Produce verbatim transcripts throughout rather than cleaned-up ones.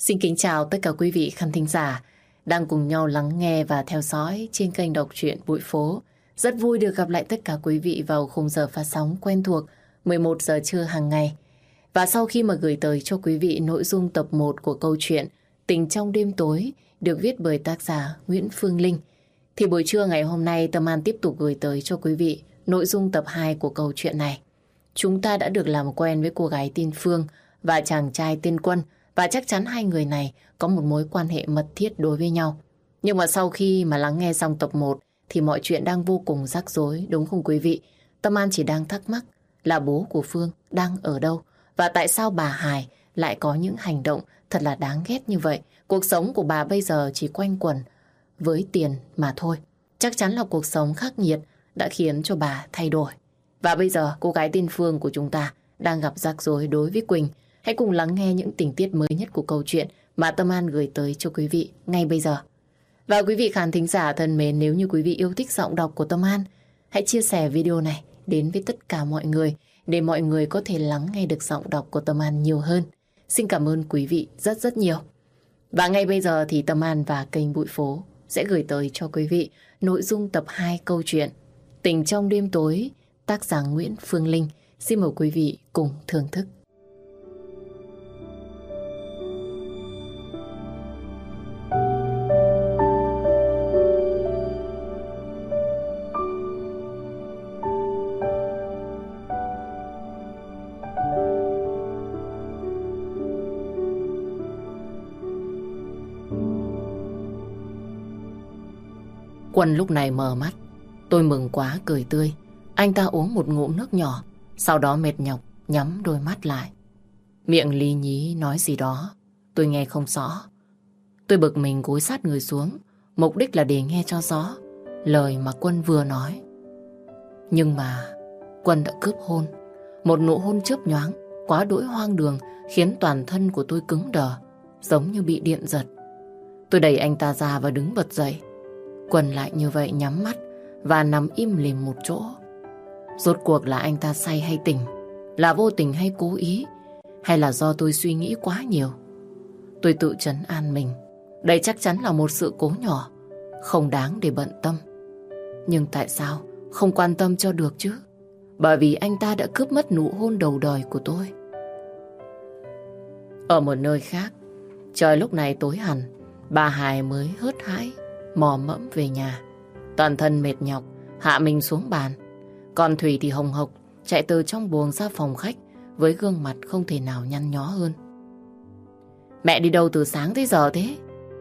Xin kính chào tất cả quý vị khán thính giả đang cùng nhau lắng nghe và theo dõi trên kênh đọc truyện Bụi Phố. Rất vui được gặp lại tất cả quý vị vào khung giờ phát sóng quen thuộc mười một giờ trưa hàng ngày. Và sau khi mà gửi tới cho quý vị nội dung tập một của câu chuyện Tình trong đêm tối được viết bởi tác giả Nguyễn Phương Linh, thì buổi trưa ngày hôm nay Tâm An tiếp tục gửi tới cho quý vị nội dung tập hai của câu chuyện này. Chúng ta đã được làm quen với cô gái tên Phương và chàng trai tên Quân, và chắc chắn hai người này có một mối quan hệ mật thiết đối với nhau. Nhưng mà sau khi mà lắng nghe xong tập một thì mọi chuyện đang vô cùng rắc rối, đúng không quý vị? Tâm An chỉ đang thắc mắc là bố của Phương đang ở đâu, và tại sao bà Hải lại có những hành động thật là đáng ghét như vậy. Cuộc sống của bà bây giờ chỉ quanh quẩn với tiền mà thôi. Chắc chắn là cuộc sống khắc nghiệt đã khiến cho bà thay đổi. Và bây giờ cô gái tên Phương của chúng ta đang gặp rắc rối đối với Quỳnh. Hãy cùng lắng nghe những tình tiết mới nhất của câu chuyện mà Tâm An gửi tới cho quý vị ngay bây giờ. Và quý vị khán thính giả thân mến, nếu như quý vị yêu thích giọng đọc của Tâm An, hãy chia sẻ video này đến với tất cả mọi người để mọi người có thể lắng nghe được giọng đọc của Tâm An nhiều hơn. Xin cảm ơn quý vị rất rất nhiều. Và ngay bây giờ thì Tâm An và kênh Bụi Phố sẽ gửi tới cho quý vị nội dung tập hai câu chuyện Tình trong đêm tối, tác giả Nguyễn Phương Linh. Xin mời quý vị cùng thưởng thức. Quân lúc này mở mắt. Tôi mừng quá cười tươi. Anh ta uống một ngụm nước nhỏ, sau đó mệt nhọc nhắm đôi mắt lại. Miệng lý nhí nói gì đó tôi nghe không rõ. Tôi bực mình cúi sát người xuống, mục đích là để nghe cho rõ lời mà Quân vừa nói. Nhưng mà Quân đã cướp hôn. Một nụ hôn chớp nhoáng quá đỗi hoang đường khiến toàn thân của tôi cứng đờ, giống như bị điện giật. Tôi đẩy anh ta ra và đứng bật dậy. Quân lại như vậy nhắm mắt và nằm im lìm một chỗ. Rốt cuộc là anh ta say hay tỉnh, là vô tình hay cố ý, hay là do tôi suy nghĩ quá nhiều? Tôi tự trấn an mình, đây chắc chắn là một sự cố nhỏ, không đáng để bận tâm. Nhưng tại sao không quan tâm cho được chứ? Bởi vì anh ta đã cướp mất nụ hôn đầu đời của tôi. Ở một nơi khác, trời lúc này tối hẳn, bà Hải mới hớt hãi mò mẫm về nhà. Toàn thân mệt nhọc hạ mình xuống bàn. Còn Thủy thì hồng hộc chạy từ trong buồng ra phòng khách với gương mặt không thể nào nhăn nhó hơn. Mẹ đi đâu từ sáng tới giờ thế?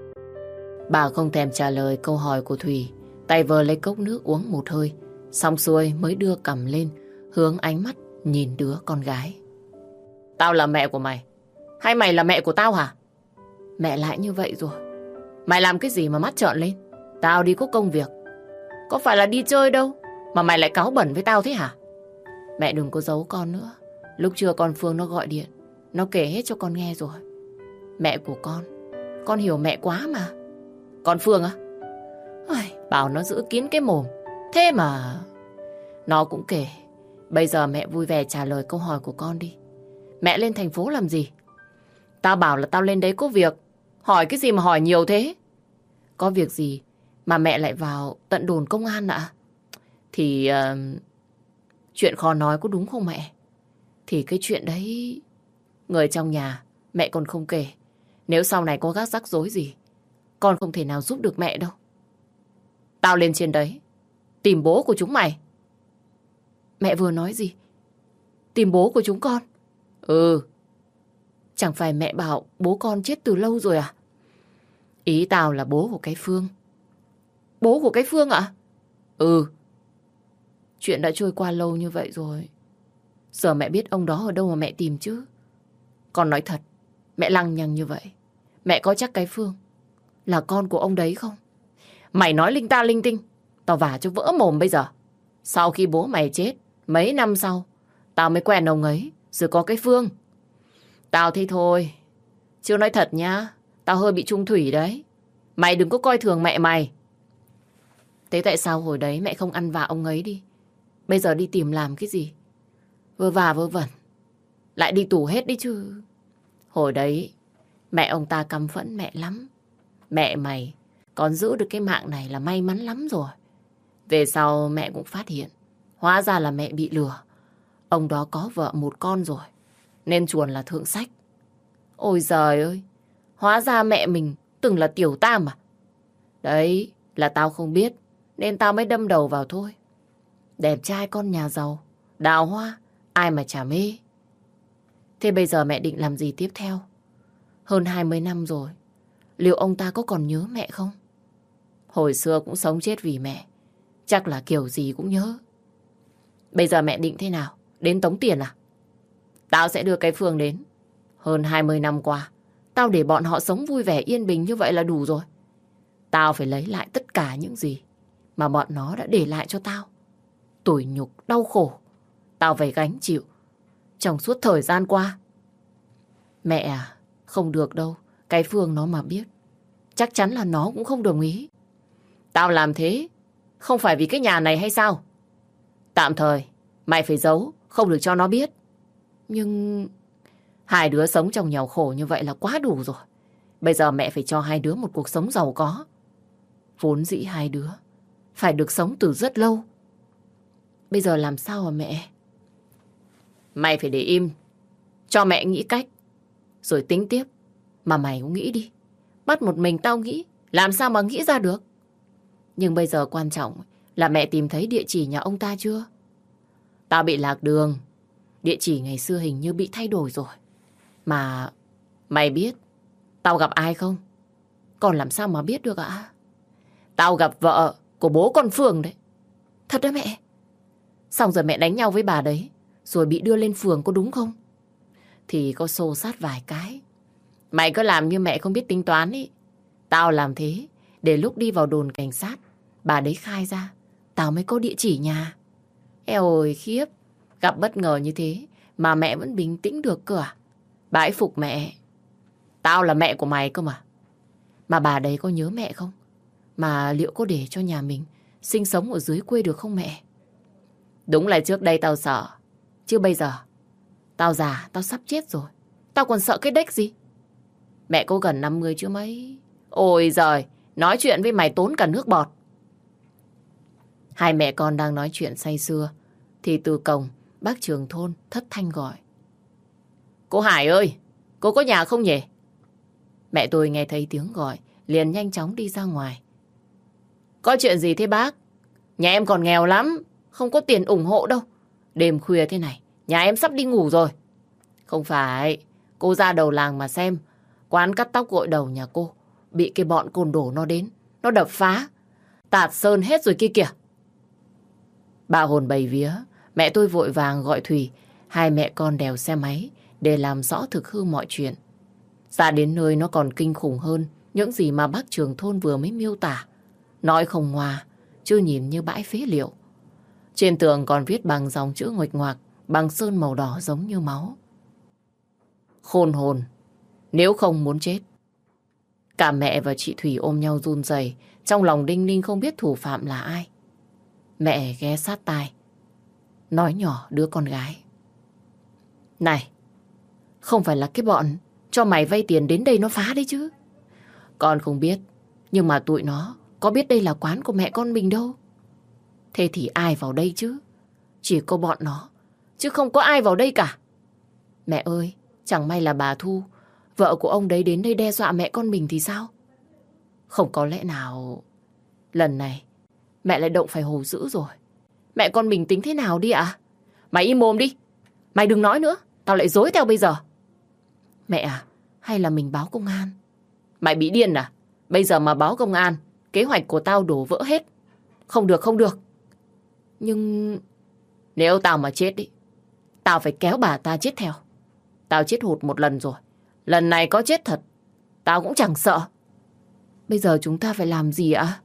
Bà không thèm trả lời câu hỏi của Thủy, tay vờ lấy cốc nước uống một hơi, xong xuôi mới đưa cằm lên, hướng ánh mắt nhìn đứa con gái. Tao là mẹ của mày, hay mày là mẹ của tao hả? Mẹ lại như vậy rồi. Mày làm cái gì mà mắt trợn lên? Tao đi có công việc, có phải là đi chơi đâu mà mày lại cáu bẩn với tao thế hả? Mẹ đừng có giấu con nữa. Lúc trưa con Phương nó gọi điện, nó kể hết cho con nghe rồi. Mẹ của con, con hiểu mẹ quá mà. Con Phương á? Ôi, bảo nó giữ kín cái mồm. Thế mà nó cũng kể. Bây giờ mẹ vui vẻ trả lời câu hỏi của con đi. Mẹ lên thành phố làm gì? Tao bảo là tao lên đấy có việc. Hỏi cái gì mà hỏi nhiều thế? Có việc gì mà mẹ lại vào tận đồn công an ạ? Thì uh, chuyện khó nói có đúng không mẹ? Thì cái chuyện đấy người trong nhà mẹ còn không kể. Nếu sau này có gác rắc rối gì, con không thể nào giúp được mẹ đâu. Tao lên trên đấy tìm bố của chúng mày. Mẹ vừa nói gì? Tìm bố của chúng con? Ừ. Chẳng phải mẹ bảo bố con chết từ lâu rồi à? Ý tao là bố của cái Phương. Bố của cái Phương ạ? Ừ. Chuyện đã trôi qua lâu như vậy rồi, giờ mẹ biết ông đó ở đâu mà mẹ tìm chứ? Con nói thật, mẹ lăng nhăng như vậy, mẹ có chắc cái Phương là con của ông đấy không? Mày nói linh ta linh tinh, tao vả cho vỡ mồm bây giờ. Sau khi bố mày chết, mấy năm sau, tao mới quen ông ấy, rồi có cái Phương. Tao thấy thôi, chứ nói thật nhá, tao hơi bị trung thủy đấy. Mày đừng có coi thường mẹ mày. Thế tại sao hồi đấy mẹ không ăn vạ ông ấy đi? Bây giờ đi tìm làm cái gì? Vơ vả vơ vẩn, lại đi tù hết đi chứ. Hồi đấy Mẹ ông ta căm phẫn mẹ lắm. Mẹ mày còn giữ được cái mạng này là may mắn lắm rồi. Về sau mẹ cũng phát hiện, hóa ra là mẹ bị lừa. Ông đó có vợ một con rồi, nên chuồn là thượng sách. Ôi giời ơi, hóa ra mẹ mình từng là tiểu tam à? Đấy là tao không biết, nên tao mới đâm đầu vào thôi. Đẹp trai con nhà giàu, đào hoa, ai mà chả mê. Thế bây giờ mẹ định làm gì tiếp theo? Hơn hai mươi năm rồi, liệu ông ta có còn nhớ mẹ không? Hồi xưa cũng sống chết vì mẹ, chắc là kiểu gì cũng nhớ. Bây giờ mẹ định thế nào? Đến tống tiền à? Tao sẽ đưa cái Phương đến. Hơn hai mươi năm qua, tao để bọn họ sống vui vẻ yên bình như vậy là đủ rồi. Tao phải lấy lại tất cả những gì mà bọn nó đã để lại cho tao. Tủi nhục, đau khổ, tao phải gánh chịu trong suốt thời gian qua. Mẹ à, không được đâu. Cái Phương nó mà biết, chắc chắn là nó cũng không đồng ý. Tao làm thế không phải vì cái nhà này hay sao? Tạm thời mày phải giấu, không được cho nó biết. Nhưng hai đứa sống trong nghèo khổ như vậy là quá đủ rồi. Bây giờ mẹ phải cho hai đứa một cuộc sống giàu có. Vốn dĩ hai đứa phải được sống từ rất lâu. Bây giờ làm sao hả mẹ? Mày phải để im, cho mẹ nghĩ cách, rồi tính tiếp. Mà mày cũng nghĩ đi. Bắt một mình tao nghĩ, làm sao mà nghĩ ra được? Nhưng bây giờ quan trọng là mẹ tìm thấy địa chỉ nhà ông ta chưa? Tao bị lạc đường. Địa chỉ ngày xưa hình như bị thay đổi rồi. Mà mày biết tao gặp ai không? Còn làm sao mà biết được ạ? Tao gặp vợ của bố con Phương đấy. Thật đấy mẹ? Xong rồi mẹ đánh nhau với bà đấy, rồi bị đưa lên phường có đúng không? Thì có xô xát vài cái. Mày cứ làm như mẹ không biết tính toán ý. Tao làm thế để lúc đi vào đồn cảnh sát, bà đấy khai ra, tao mới có địa chỉ nhà. Eo ơi khiếp, gặp bất ngờ như thế mà mẹ vẫn bình tĩnh được cơ à? Bà ấy phục mẹ. Tao là mẹ của mày cơ mà. Mà bà đấy có nhớ mẹ không? Mà liệu có để cho nhà mình sinh sống ở dưới quê được không mẹ? Đúng là trước đây tao sợ. Chứ bây giờ tao già, tao sắp chết rồi. Tao còn sợ cái đếch gì? Mẹ cô gần năm mươi chứ mấy. Ôi giời, nói chuyện với mày tốn cả nước bọt. Hai mẹ con đang nói chuyện say sưa thì từ cổng bác trưởng thôn thất thanh gọi. Cô Hải ơi, cô có nhà không nhỉ? Mẹ tôi nghe thấy tiếng gọi, liền nhanh chóng đi ra ngoài. Có chuyện gì thế bác? Nhà em còn nghèo lắm, không có tiền ủng hộ đâu. Đêm khuya thế này, nhà em sắp đi ngủ rồi. Không phải, cô ra đầu làng mà xem. Quán cắt tóc gội đầu nhà cô bị cái bọn côn đồ nó đến, nó đập phá, tạt sơn hết rồi kia kìa. Bà hồn bầy vía, mẹ tôi vội vàng gọi Thùy. Hai mẹ con đèo xe máy để làm rõ thực hư mọi chuyện. Ra đến nơi nó còn kinh khủng hơn những gì mà bác trưởng thôn vừa mới miêu tả. Nói không ngoa, chứ nhìn như bãi phế liệu. Trên tường còn viết bằng dòng chữ nguệch ngoạc, bằng sơn màu đỏ giống như máu. Khôn hồn, nếu không muốn chết. Cả mẹ và chị Thủy ôm nhau run rẩy, trong lòng đinh ninh không biết thủ phạm là ai. Mẹ ghé sát tai, nói nhỏ đứa con gái. Này, không phải là cái bọn cho mày vay tiền đến đây nó phá đấy chứ? Con không biết, nhưng mà tụi nó có biết đây là quán của mẹ con mình đâu. Thế thì ai vào đây chứ? Chỉ có bọn nó, chứ không có ai vào đây cả. Mẹ ơi, chẳng may là bà Thu, vợ của ông đấy đến đây đe dọa mẹ con mình thì sao? Không có lẽ nào lần này mẹ lại động phải hồ dữ rồi. Mẹ con mình tính thế nào đi ạ? Mày im mồm đi. Mày đừng nói nữa, tao lại dối theo bây giờ. Mẹ à, hay là mình báo công an? Mày bị điên à? Bây giờ mà báo công an, kế hoạch của tao đổ vỡ hết. Không được, không được. Nhưng nếu tao mà chết đi, tao phải kéo bà ta chết theo. Tao chết hụt một lần rồi, lần này có chết thật, tao cũng chẳng sợ. Bây giờ chúng ta phải làm gì ạ?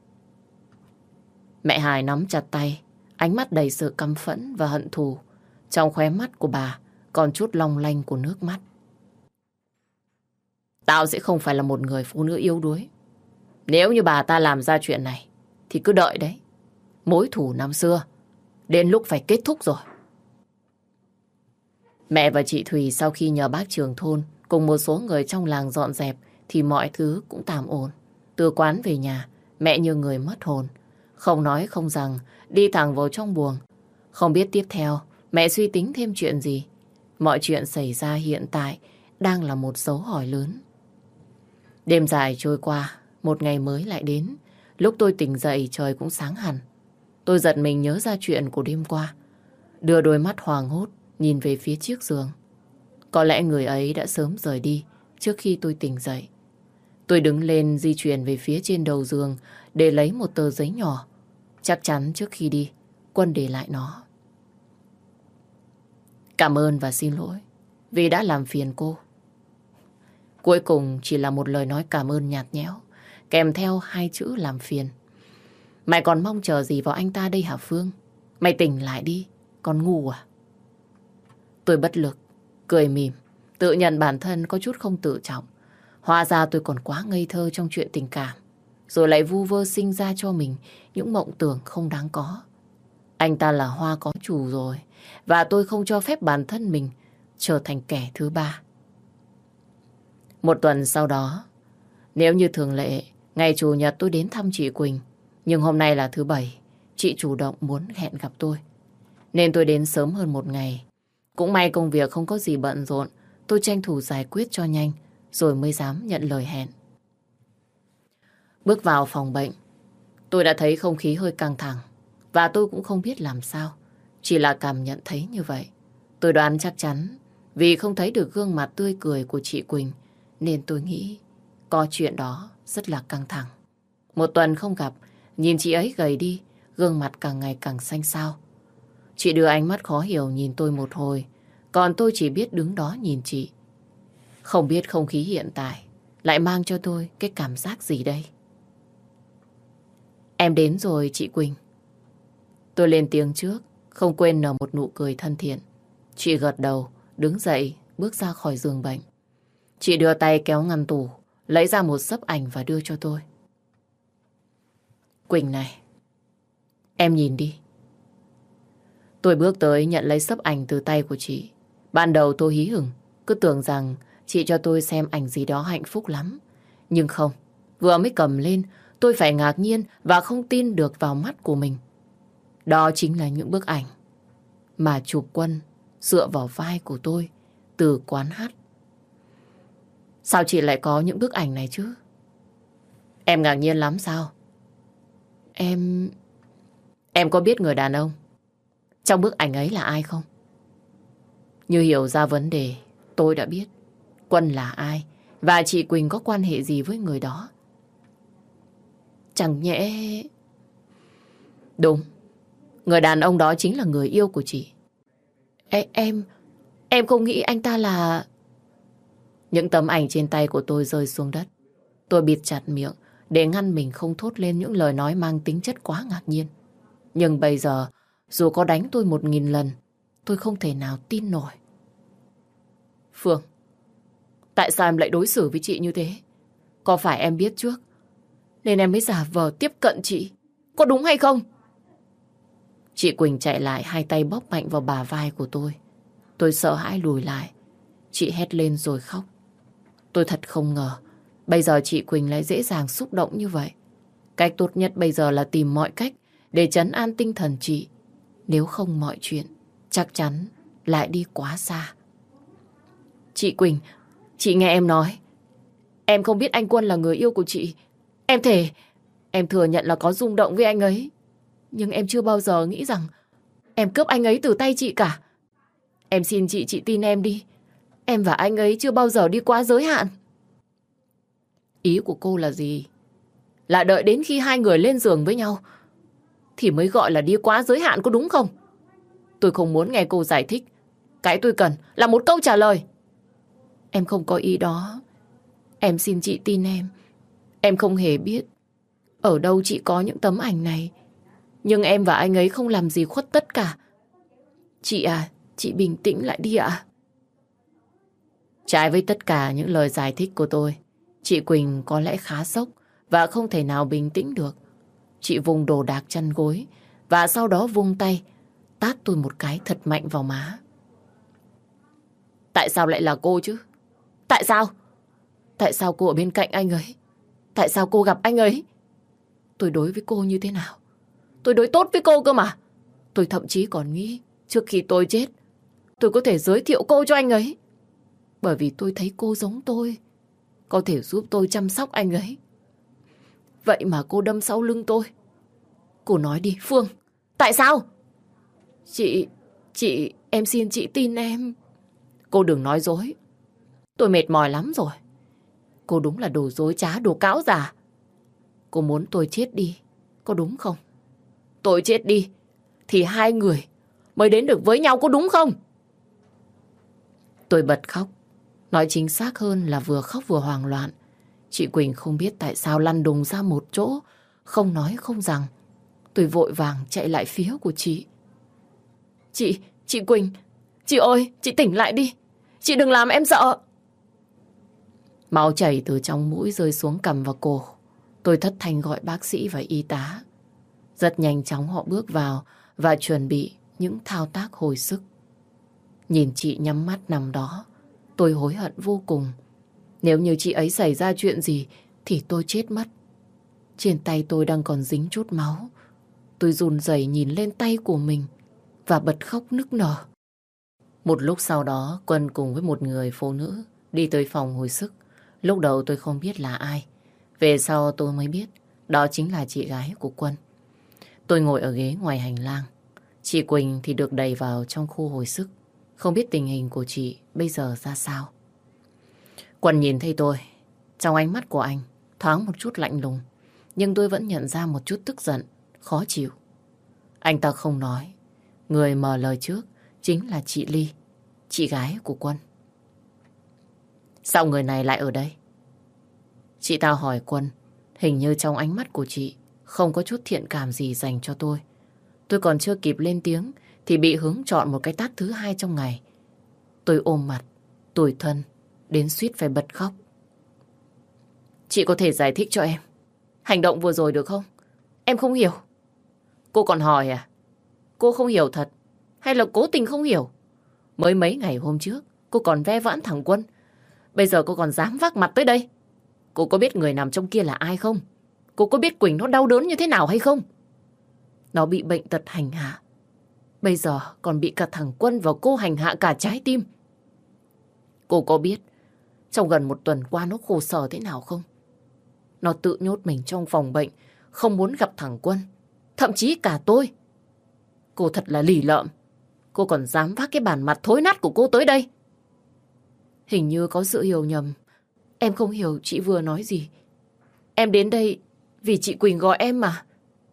Mẹ Hải nắm chặt tay, ánh mắt đầy sự căm phẫn và hận thù. Trong khóe mắt của bà còn chút long lanh của nước mắt. Tao sẽ không phải là một người phụ nữ yếu đuối. Nếu như bà ta làm ra chuyện này thì cứ đợi đấy. Mối thù năm xưa đến lúc phải kết thúc rồi. Mẹ và chị Thùy sau khi nhờ bác trưởng thôn cùng một số người trong làng dọn dẹp thì mọi thứ cũng tạm ổn. Từ quán về nhà, mẹ như người mất hồn. Không nói không rằng, đi thẳng vào trong buồng. Không biết tiếp theo mẹ suy tính thêm chuyện gì. Mọi chuyện xảy ra hiện tại đang là một dấu hỏi lớn. Đêm dài trôi qua, một ngày mới lại đến. Lúc tôi tỉnh dậy trời cũng sáng hẳn. Tôi giật mình nhớ ra chuyện của đêm qua. Đưa đôi mắt hoảng hốt nhìn về phía chiếc giường. Có lẽ người ấy đã sớm rời đi trước khi tôi tỉnh dậy. Tôi đứng lên di chuyển về phía trên đầu giường để lấy một tờ giấy nhỏ. Chắc chắn trước khi đi, Quân để lại nó. Cảm ơn và xin lỗi vì đã làm phiền cô. Cuối cùng chỉ là một lời nói cảm ơn nhạt nhẽo, kèm theo hai chữ làm phiền. Mày còn mong chờ gì vào anh ta đây hả Phương? Mày tỉnh lại đi, con ngu à? Tôi bất lực, cười mỉm, tự nhận bản thân có chút không tự trọng. Hóa ra tôi còn quá ngây thơ trong chuyện tình cảm, rồi lại vu vơ sinh ra cho mình những mộng tưởng không đáng có. Anh ta là Hoa có chủ rồi, và tôi không cho phép bản thân mình trở thành kẻ thứ ba. Một tuần sau đó, nếu như thường lệ, ngày Chủ nhật tôi đến thăm chị Quỳnh. Nhưng hôm nay là thứ Bảy, chị chủ động muốn hẹn gặp tôi. Nên tôi đến sớm hơn một ngày. Cũng may công việc không có gì bận rộn, tôi tranh thủ giải quyết cho nhanh, rồi mới dám nhận lời hẹn. Bước vào phòng bệnh, tôi đã thấy không khí hơi căng thẳng. Và tôi cũng không biết làm sao, chỉ là cảm nhận thấy như vậy. Tôi đoán chắc chắn, vì không thấy được gương mặt tươi cười của chị Quỳnh, nên tôi nghĩ có chuyện đó rất là căng thẳng. Một tuần không gặp, nhìn chị ấy gầy đi, gương mặt càng ngày càng xanh xao. Chị đưa ánh mắt khó hiểu nhìn tôi một hồi, còn tôi chỉ biết đứng đó nhìn chị. Không biết không khí hiện tại lại mang cho tôi cái cảm giác gì đây. Em đến rồi chị Quỳnh. Tôi lên tiếng trước, không quên nở một nụ cười thân thiện. Chị gật đầu, đứng dậy, bước ra khỏi giường bệnh. Chị đưa tay kéo ngăn tủ, lấy ra một xấp ảnh và đưa cho tôi. Quỳnh này, em nhìn đi. Tôi bước tới nhận lấy xấp ảnh từ tay của chị. Ban đầu tôi hí hửng, cứ tưởng rằng chị cho tôi xem ảnh gì đó hạnh phúc lắm. Nhưng không, vừa mới cầm lên, tôi phải ngạc nhiên và không tin được vào mắt của mình. Đó chính là những bức ảnh mà chụp Quân dựa vào vai của tôi từ quán hát. Sao chị lại có những bức ảnh này chứ? Em ngạc nhiên lắm sao? Em... Em có biết người đàn ông trong bức ảnh ấy là ai không? Như hiểu ra vấn đề, tôi đã biết Quân là ai và chị Quỳnh có quan hệ gì với người đó. Chẳng nhẽ... Đúng, người đàn ông đó chính là người yêu của chị. Ê, em... Em không nghĩ anh ta là... Những tấm ảnh trên tay của tôi rơi xuống đất. Tôi bịt chặt miệng để ngăn mình không thốt lên những lời nói mang tính chất quá ngạc nhiên. Nhưng bây giờ, dù có đánh tôi một nghìn lần, tôi không thể nào tin nổi. Phương, tại sao em lại đối xử với chị như thế? Có phải em biết trước nên em mới giả vờ tiếp cận chị, có đúng hay không? Chị Quỳnh chạy lại, hai tay bóp mạnh vào bả vai của tôi. Tôi sợ hãi lùi lại. Chị hét lên rồi khóc. Tôi thật không ngờ bây giờ chị Quỳnh lại dễ dàng xúc động như vậy. Cách tốt nhất bây giờ là tìm mọi cách để trấn an tinh thần chị. Nếu không mọi chuyện chắc chắn lại đi quá xa. Chị Quỳnh, chị nghe em nói. Em không biết anh Quân là người yêu của chị. Em thề, em thừa nhận là có rung động với anh ấy. Nhưng em chưa bao giờ nghĩ rằng em cướp anh ấy từ tay chị cả. Em xin chị, chị tin em đi. Em và anh ấy chưa bao giờ đi quá giới hạn. Ý của cô là gì? Là đợi đến khi hai người lên giường với nhau thì mới gọi là đi quá giới hạn, có đúng không? Tôi không muốn nghe cô giải thích. Cái tôi cần là một câu trả lời. Em không có ý đó. Em xin chị tin em. Em không hề biết ở đâu chị có những tấm ảnh này. Nhưng em và anh ấy không làm gì khuất tất cả. Chị à, chị bình tĩnh lại đi ạ. Trái với tất cả những lời giải thích của tôi, chị Quỳnh có lẽ khá sốc và không thể nào bình tĩnh được. Chị vùng đồ đạc chăn gối và sau đó vung tay tát tôi một cái thật mạnh vào má. Tại sao lại là cô chứ? Tại sao? Tại sao cô ở bên cạnh anh ấy? Tại sao cô gặp anh ấy? Tôi đối với cô như thế nào? Tôi đối tốt với cô cơ mà. Tôi thậm chí còn nghĩ trước khi tôi chết, tôi có thể giới thiệu cô cho anh ấy. Bởi vì tôi thấy cô giống tôi, có thể giúp tôi chăm sóc anh ấy. Vậy mà cô đâm sau lưng tôi. Cô nói đi, Phương. Tại sao? Chị, chị, em xin chị tin em. Cô đừng nói dối. Tôi mệt mỏi lắm rồi. Cô đúng là đồ dối trá, đồ cão già. Cô muốn tôi chết đi, có đúng không? Tôi chết đi, thì hai người mới đến được với nhau, có đúng không? Tôi bật khóc. Nói chính xác hơn là vừa khóc vừa hoảng loạn. Chị Quỳnh không biết tại sao lăn đùng ra một chỗ, không nói không rằng. Tôi vội vàng chạy lại phía của chị. Chị, chị Quỳnh, chị ơi, chị tỉnh lại đi. Chị đừng làm em sợ. Máu chảy từ trong mũi rơi xuống cằm và cổ. Tôi thất thanh gọi bác sĩ và y tá. Rất nhanh chóng họ bước vào và chuẩn bị những thao tác hồi sức. Nhìn chị nhắm mắt nằm đó, tôi hối hận vô cùng. Nếu như chị ấy xảy ra chuyện gì thì tôi chết mất. Trên tay tôi đang còn dính chút máu. Tôi run rẩy nhìn lên tay của mình và bật khóc nức nở. Một lúc sau đó, Quân cùng với một người phụ nữ đi tới phòng hồi sức. Lúc đầu tôi không biết là ai. Về sau tôi mới biết đó chính là chị gái của Quân. Tôi ngồi ở ghế ngoài hành lang. Chị Quỳnh thì được đẩy vào trong khu hồi sức. Không biết tình hình của chị bây giờ ra sao. Quân nhìn thấy tôi. Trong ánh mắt của anh thoáng một chút lạnh lùng. Nhưng tôi vẫn nhận ra một chút tức giận, khó chịu. Anh ta không nói. Người mở lời trước chính là chị Ly, chị gái của Quân. Sao người này lại ở đây? Chị ta hỏi Quân. Hình như trong ánh mắt của chị không có chút thiện cảm gì dành cho tôi. Tôi còn chưa kịp lên tiếng thì bị hướng chọn một cái tát thứ hai trong ngày. Tôi ôm mặt, tủi thân, đến suýt phải bật khóc. Chị có thể giải thích cho em hành động vừa rồi được không? Em không hiểu. Cô còn hỏi à? Cô không hiểu thật hay là cố tình không hiểu? Mới mấy ngày hôm trước cô còn ve vãn thằng Quân. Bây giờ cô còn dám vác mặt tới đây. Cô có biết người nằm trong kia là ai không? Cô có biết Quỳnh nó đau đớn như thế nào hay không? Nó bị bệnh tật hành hạ. Bây giờ còn bị cả thằng Quân và cô hành hạ cả trái tim. Cô có biết trong gần một tuần qua nó khổ sở thế nào không? Nó tự nhốt mình trong phòng bệnh, không muốn gặp thằng Quân, thậm chí cả tôi. Cô thật là lì lợm. Cô còn dám vác cái bản mặt thối nát của cô tới đây. Hình như có sự hiểu nhầm. Em không hiểu chị vừa nói gì. Em đến đây vì chị Quỳnh gọi em mà.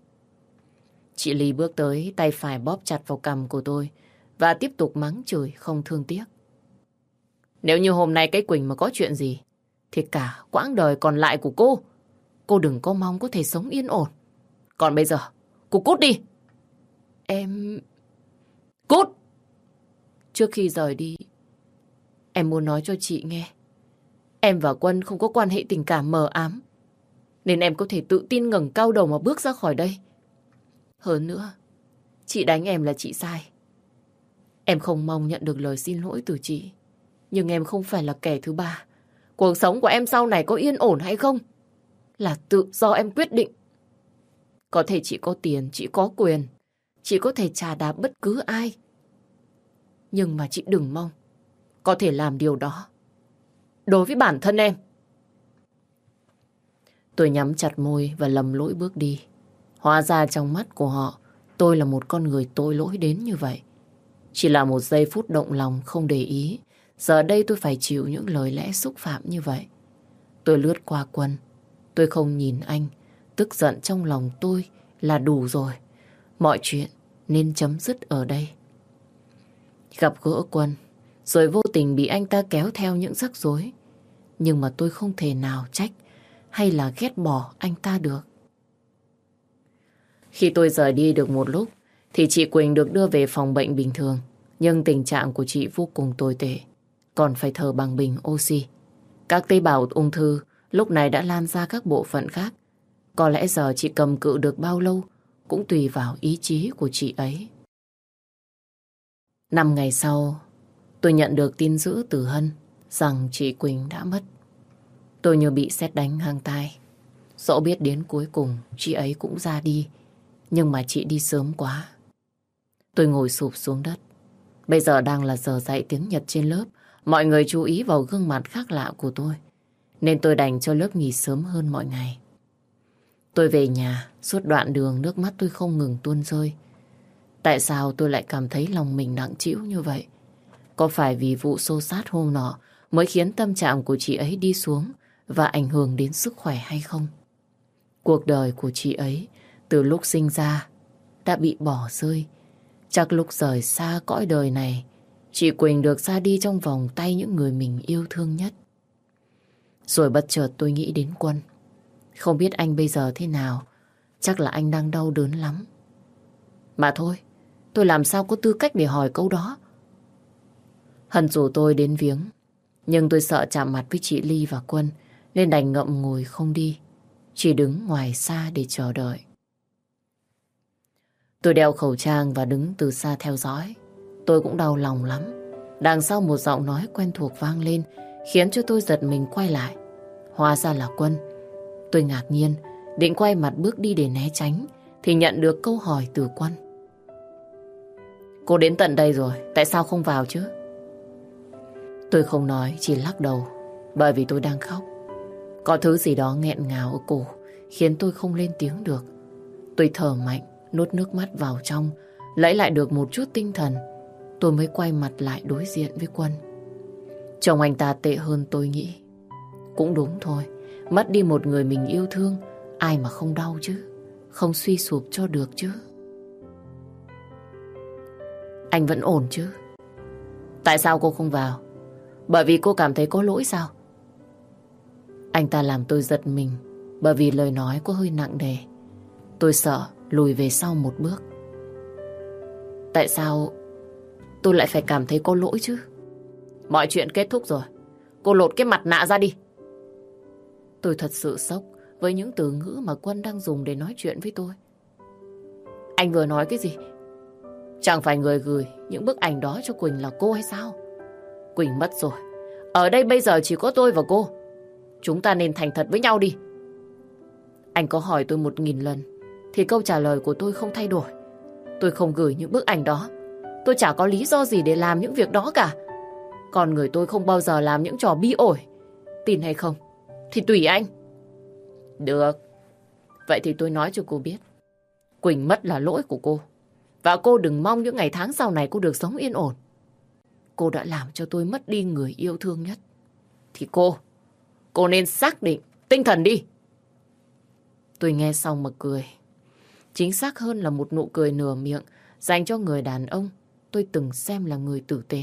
Chị Ly bước tới, tay phải bóp chặt vào cằm của tôi và tiếp tục mắng chửi không thương tiếc. Nếu như hôm nay cái Quỳnh mà có chuyện gì thì cả quãng đời còn lại của cô, cô đừng có mong có thể sống yên ổn. Còn bây giờ, cô cút đi. Em... Cút! Trước khi rời đi, em muốn nói cho chị nghe. Em và Quân không có quan hệ tình cảm mờ ám, nên em có thể tự tin ngẩng cao đầu mà bước ra khỏi đây. Hơn nữa, chị đánh em là chị sai. Em không mong nhận được lời xin lỗi từ chị. Nhưng em không phải là kẻ thứ ba. Cuộc sống của em sau này có yên ổn hay không là tự do em quyết định. Có thể chị có tiền, chị có quyền, chị có thể chà đạp bất cứ ai. Nhưng mà chị đừng mong có thể làm điều đó đối với bản thân em. Tôi nhắm chặt môi và lầm lỗi bước đi. Hóa ra trong mắt của họ, tôi là một con người tội lỗi đến như vậy. Chỉ là một giây phút động lòng không để ý, giờ đây tôi phải chịu những lời lẽ xúc phạm như vậy. Tôi lướt qua Quân. Tôi không nhìn anh. Tức giận trong lòng tôi là đủ rồi. Mọi chuyện nên chấm dứt ở đây. Gặp gỡ Quân, rồi vô tình bị anh ta kéo theo những rắc rối. Nhưng mà tôi không thể nào trách hay là ghét bỏ anh ta được. Khi tôi rời đi được một lúc, thì chị Quỳnh được đưa về phòng bệnh bình thường. Nhưng tình trạng của chị vô cùng tồi tệ, còn phải thở bằng bình oxy. Các tế bào ung thư lúc này đã lan ra các bộ phận khác. Có lẽ giờ chị cầm cự được bao lâu cũng tùy vào ý chí của chị ấy. Năm ngày sau, tôi nhận được tin dữ từ Hân. rằng chị Quỳnh đã mất. Tôi như bị sét đánh ngang tai. Dẫu biết đến cuối cùng chị ấy cũng ra đi, nhưng mà chị đi sớm quá. Tôi ngồi sụp xuống đất. Bây giờ đang là giờ dạy tiếng Nhật trên lớp. Mọi người chú ý vào gương mặt khác lạ của tôi, nên tôi đành cho lớp nghỉ sớm hơn mọi ngày. Tôi về nhà, suốt đoạn đường nước mắt tôi không ngừng tuôn rơi. Tại sao tôi lại cảm thấy lòng mình nặng trĩu như vậy? Có phải vì vụ xô xát hôm nọ mới khiến tâm trạng của chị ấy đi xuống và ảnh hưởng đến sức khỏe hay không? Cuộc đời của chị ấy từ lúc sinh ra đã bị bỏ rơi. Chắc lúc rời xa cõi đời này, chị Quỳnh được ra đi trong vòng tay những người mình yêu thương nhất. Rồi bất chợt tôi nghĩ đến Quân. Không biết anh bây giờ thế nào. Chắc là anh đang đau đớn lắm. Mà thôi, tôi làm sao có tư cách để hỏi câu đó. Hân rủ tôi đến viếng, nhưng tôi sợ chạm mặt với chị Ly và Quân, nên đành ngậm ngùi không đi, chỉ đứng ngoài xa để chờ đợi. Tôi đeo khẩu trang và đứng từ xa theo dõi. Tôi cũng đau lòng lắm. Đằng sau một giọng nói quen thuộc vang lên, khiến cho tôi giật mình quay lại. Hóa ra là Quân. Tôi ngạc nhiên, định quay mặt bước đi để né tránh, thì nhận được câu hỏi từ Quân. Cô đến tận đây rồi, tại sao không vào chứ? Tôi không nói, chỉ lắc đầu, bởi vì tôi đang khóc. Có thứ gì đó nghẹn ngào ở cổ, khiến tôi không lên tiếng được. Tôi thở mạnh, nuốt nước mắt vào trong, lấy lại được một chút tinh thần. Tôi mới quay mặt lại đối diện với Quân. Chồng anh ta tệ hơn tôi nghĩ. Cũng đúng thôi, mất đi một người mình yêu thương, ai mà không đau chứ, không suy sụp cho được chứ. Anh vẫn ổn chứ? Tại sao cô không vào? Bởi vì cô cảm thấy có lỗi sao? Anh ta làm tôi giật mình, bởi vì lời nói có hơi nặng nề. Tôi sợ lùi về sau một bước. Tại sao tôi lại phải cảm thấy có lỗi chứ? Mọi chuyện kết thúc rồi, cô lột cái mặt nạ ra đi. Tôi thật sự sốc với những từ ngữ mà Quân đang dùng để nói chuyện với tôi. Anh vừa nói cái gì? Chẳng phải người gửi những bức ảnh đó cho Quỳnh là cô hay sao? Quỳnh mất rồi, ở đây bây giờ chỉ có tôi và cô. Chúng ta nên thành thật với nhau đi. Anh có hỏi tôi một nghìn lần thì câu trả lời của tôi không thay đổi. Tôi không gửi những bức ảnh đó. Tôi chả có lý do gì để làm những việc đó cả. Còn người tôi không bao giờ làm những trò bi ổi. Tin hay không thì tùy anh. Được. Vậy thì tôi nói cho cô biết, Quỳnh mất là lỗi của cô. Và cô đừng mong những ngày tháng sau này cô được sống yên ổn. Cô đã làm cho tôi mất đi người yêu thương nhất. Thì cô, cô nên xác định tinh thần đi. Tôi nghe xong mà cười. Chính xác hơn là một nụ cười nửa miệng dành cho người đàn ông tôi từng xem là người tử tế.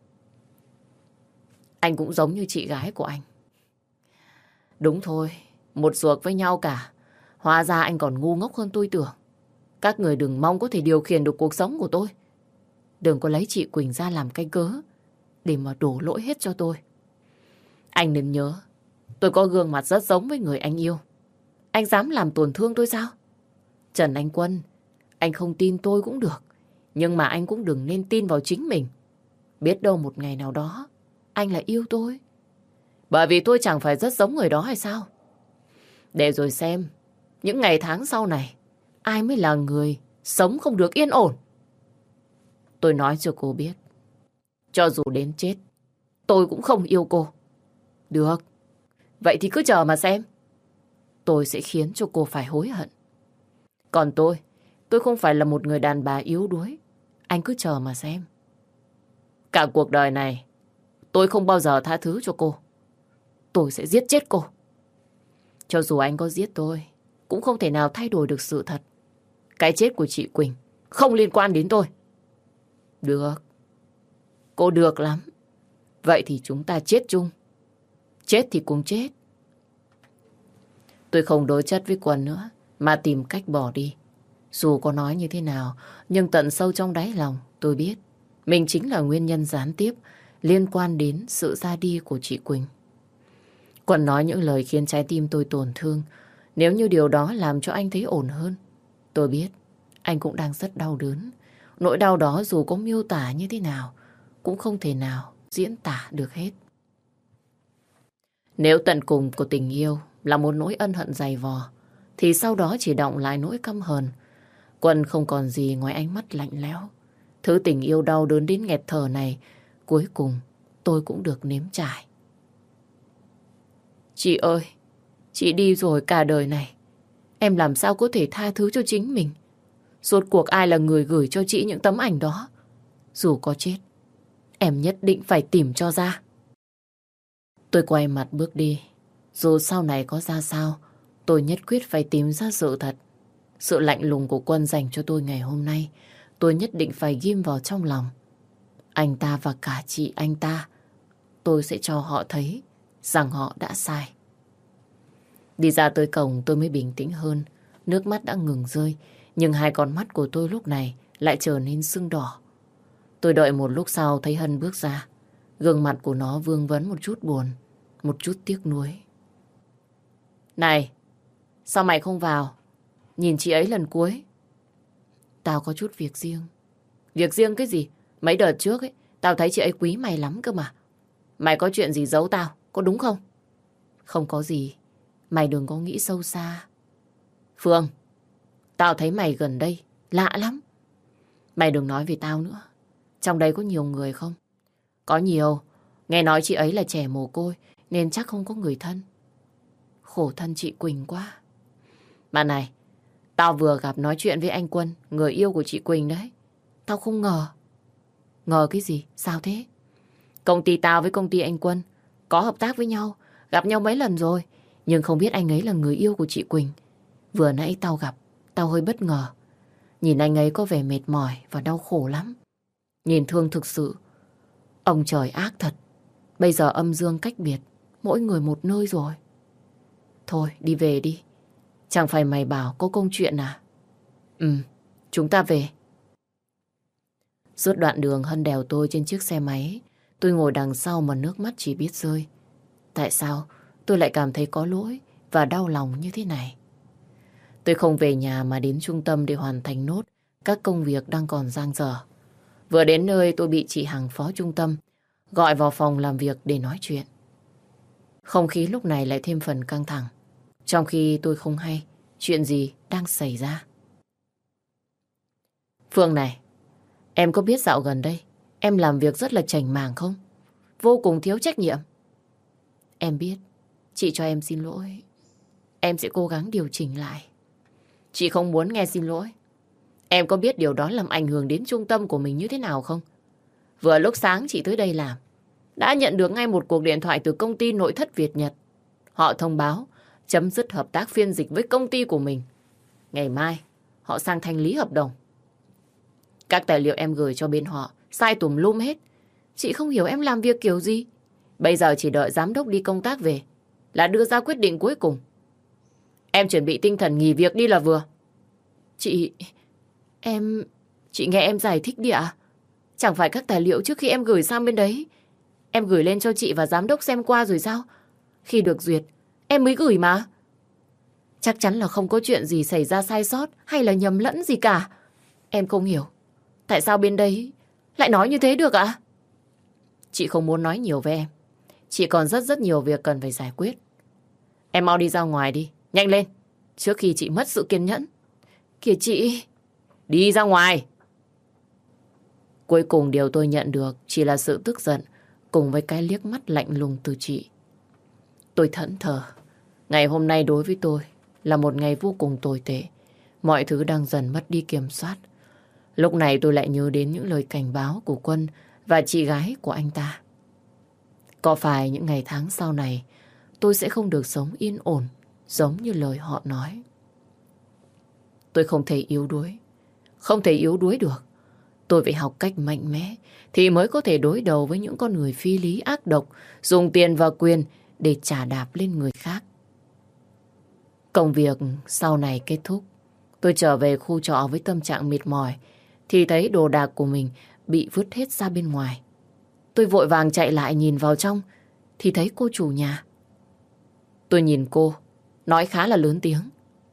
Anh cũng giống như chị gái của anh. Đúng thôi, một ruột với nhau cả. Hóa ra anh còn ngu ngốc hơn tôi tưởng. Các người đừng mong có thể điều khiển được cuộc sống của tôi. Đừng có lấy chị Quỳnh ra làm cái cớ để mà đổ lỗi hết cho tôi. Anh nên nhớ, tôi có gương mặt rất giống với người anh yêu. Anh dám làm tổn thương tôi sao? Trần Anh Quân, anh không tin tôi cũng được. Nhưng mà anh cũng đừng nên tin vào chính mình. Biết đâu một ngày nào đó anh lại yêu tôi. Bởi vì tôi chẳng phải rất giống người đó hay sao? Để rồi xem những ngày tháng sau này ai mới là người sống không được yên ổn. Tôi nói cho cô biết, cho dù đến chết tôi cũng không yêu cô. Được, vậy thì cứ chờ mà xem. Tôi sẽ khiến cho cô phải hối hận. Còn tôi, tôi không phải là một người đàn bà yếu đuối. Anh cứ chờ mà xem. Cả cuộc đời này tôi không bao giờ tha thứ cho cô. Tôi sẽ giết chết cô. Cho dù anh có giết tôi cũng không thể nào thay đổi được sự thật. Cái chết của chị Quỳnh không liên quan đến tôi. Được, cô được lắm. Vậy thì chúng ta chết chung. Chết thì cùng chết. Tôi không đối chất với Quân nữa, mà tìm cách bỏ đi. Dù có nói như thế nào, nhưng tận sâu trong đáy lòng tôi biết mình chính là nguyên nhân gián tiếp liên quan đến sự ra đi của chị Quỳnh. Quân nói những lời khiến trái tim tôi tổn thương. Nếu như điều đó làm cho anh thấy ổn hơn, tôi biết anh cũng đang rất đau đớn. Nỗi đau đó dù có miêu tả như thế nào cũng không thể nào diễn tả được hết. Nếu tận cùng của tình yêu là một nỗi ân hận dày vò, thì sau đó chỉ đọng lại nỗi căm hờn. Quân không còn gì ngoài ánh mắt lạnh lẽo. Thứ tình yêu đau đớn đến nghẹt thở này, cuối cùng tôi cũng được nếm trải. Chị ơi, chị đi rồi cả đời này. Em làm sao có thể tha thứ cho chính mình? Rốt cuộc ai là người gửi cho chị những tấm ảnh đó? Dù có chết, em nhất định phải tìm cho ra. Tôi quay mặt bước đi. Dù sau này có ra sao, tôi nhất quyết phải tìm ra sự thật. Sự lạnh lùng của Quân dành cho tôi ngày hôm nay, tôi nhất định phải ghim vào trong lòng. Anh ta và cả chị anh ta, tôi sẽ cho họ thấy rằng họ đã sai. Đi ra tới cổng tôi mới bình tĩnh hơn. Nước mắt đã ngừng rơi, nhưng hai con mắt của tôi lúc này lại trở nên sưng đỏ. Tôi đợi một lúc sau thấy Hân bước ra. Gương mặt của nó vương vấn một chút buồn, một chút tiếc nuối. Này, sao mày không vào? Nhìn chị ấy lần cuối. Tao có chút việc riêng. Việc riêng cái gì? Mấy đợt trước ấy, tao thấy chị ấy quý mày lắm cơ mà. Mày có chuyện gì giấu tao, có đúng không? Không có gì. Mày đừng có nghĩ sâu xa. Phương, tao thấy mày gần đây lạ lắm. Mày đừng nói về tao nữa. Trong đây có nhiều người không? Có nhiều. Nghe nói chị ấy là trẻ mồ côi nên chắc không có người thân. Khổ thân chị Quỳnh quá. Mà này, tao vừa gặp nói chuyện với anh Quân, người yêu của chị Quỳnh đấy. Tao không ngờ. Ngờ cái gì? Sao thế? Công ty tao với công ty anh Quân có hợp tác với nhau, gặp nhau mấy lần rồi. Nhưng không biết anh ấy là người yêu của chị Quỳnh. Vừa nãy tao gặp, tao hơi bất ngờ. Nhìn anh ấy có vẻ mệt mỏi và đau khổ lắm. Nhìn thương thực sự. Ông trời ác thật. Bây giờ âm dương cách biệt, mỗi người một nơi rồi. Thôi, đi về đi. Chẳng phải mày bảo có công chuyện à? Ừ, chúng ta về. Suốt đoạn đường Hân đèo tôi trên chiếc xe máy. Tôi ngồi đằng sau mà nước mắt chỉ biết rơi. Tại sao tôi lại cảm thấy có lỗi và đau lòng như thế này? Tôi không về nhà mà đến trung tâm để hoàn thành nốt các công việc đang còn dang dở. Vừa đến nơi tôi bị chị Hằng phó trung tâm gọi vào phòng làm việc để nói chuyện. Không khí lúc này lại thêm phần căng thẳng, trong khi tôi không hay chuyện gì đang xảy ra. Phương này, em có biết dạo gần đây em làm việc rất là chảnh mảng không? Vô cùng thiếu trách nhiệm. Em biết, chị cho em xin lỗi. Em sẽ cố gắng điều chỉnh lại. Chị không muốn nghe xin lỗi. Em có biết điều đó làm ảnh hưởng đến trung tâm của mình như thế nào không? Vừa lúc sáng chị tới đây làm, đã nhận được ngay một cuộc điện thoại từ công ty nội thất Việt Nhật. Họ thông báo chấm dứt hợp tác phiên dịch với công ty của mình. Ngày mai, họ sang thanh lý hợp đồng. Các tài liệu em gửi cho bên họ sai tùm lum hết. Chị không hiểu em làm việc kiểu gì. Bây giờ chỉ đợi giám đốc đi công tác về là đưa ra quyết định cuối cùng. Em chuẩn bị tinh thần nghỉ việc đi là vừa. Chị... Em... Chị nghe em giải thích đi ạ. Chẳng phải các tài liệu trước khi em gửi sang bên đấy, em gửi lên cho chị và giám đốc xem qua rồi sao? Khi được duyệt, em mới gửi mà. Chắc chắn là không có chuyện gì xảy ra sai sót hay là nhầm lẫn gì cả. Em không hiểu. Tại sao bên đấy lại nói như thế được ạ? Chị không muốn nói nhiều với em. Chị còn rất rất nhiều việc cần phải giải quyết. Em mau đi ra ngoài đi. Nhanh lên. Trước khi chị mất sự kiên nhẫn. Kìa chị. Đi ra ngoài. Cuối cùng điều tôi nhận được chỉ là sự tức giận cùng với cái liếc mắt lạnh lùng từ chị. Tôi thẫn thờ. Ngày hôm nay đối với tôi là một ngày vô cùng tồi tệ. Mọi thứ đang dần mất đi kiểm soát. Lúc này tôi lại nhớ đến những lời cảnh báo của Quân và chị gái của anh ta. Có phải những ngày tháng sau này tôi sẽ không được sống yên ổn giống như lời họ nói? Tôi không thể yếu đuối. Không thể yếu đuối được. Tôi phải học cách mạnh mẽ thì mới có thể đối đầu với những con người phi lý ác độc, dùng tiền và quyền để trả đạp lên người khác. Công việc sau này kết thúc. Tôi trở về khu trọ với tâm trạng mệt mỏi thì thấy đồ đạc của mình bị vứt hết ra bên ngoài. Tôi vội vàng chạy lại nhìn vào trong thì thấy cô chủ nhà. Tôi nhìn cô, nói khá là lớn tiếng.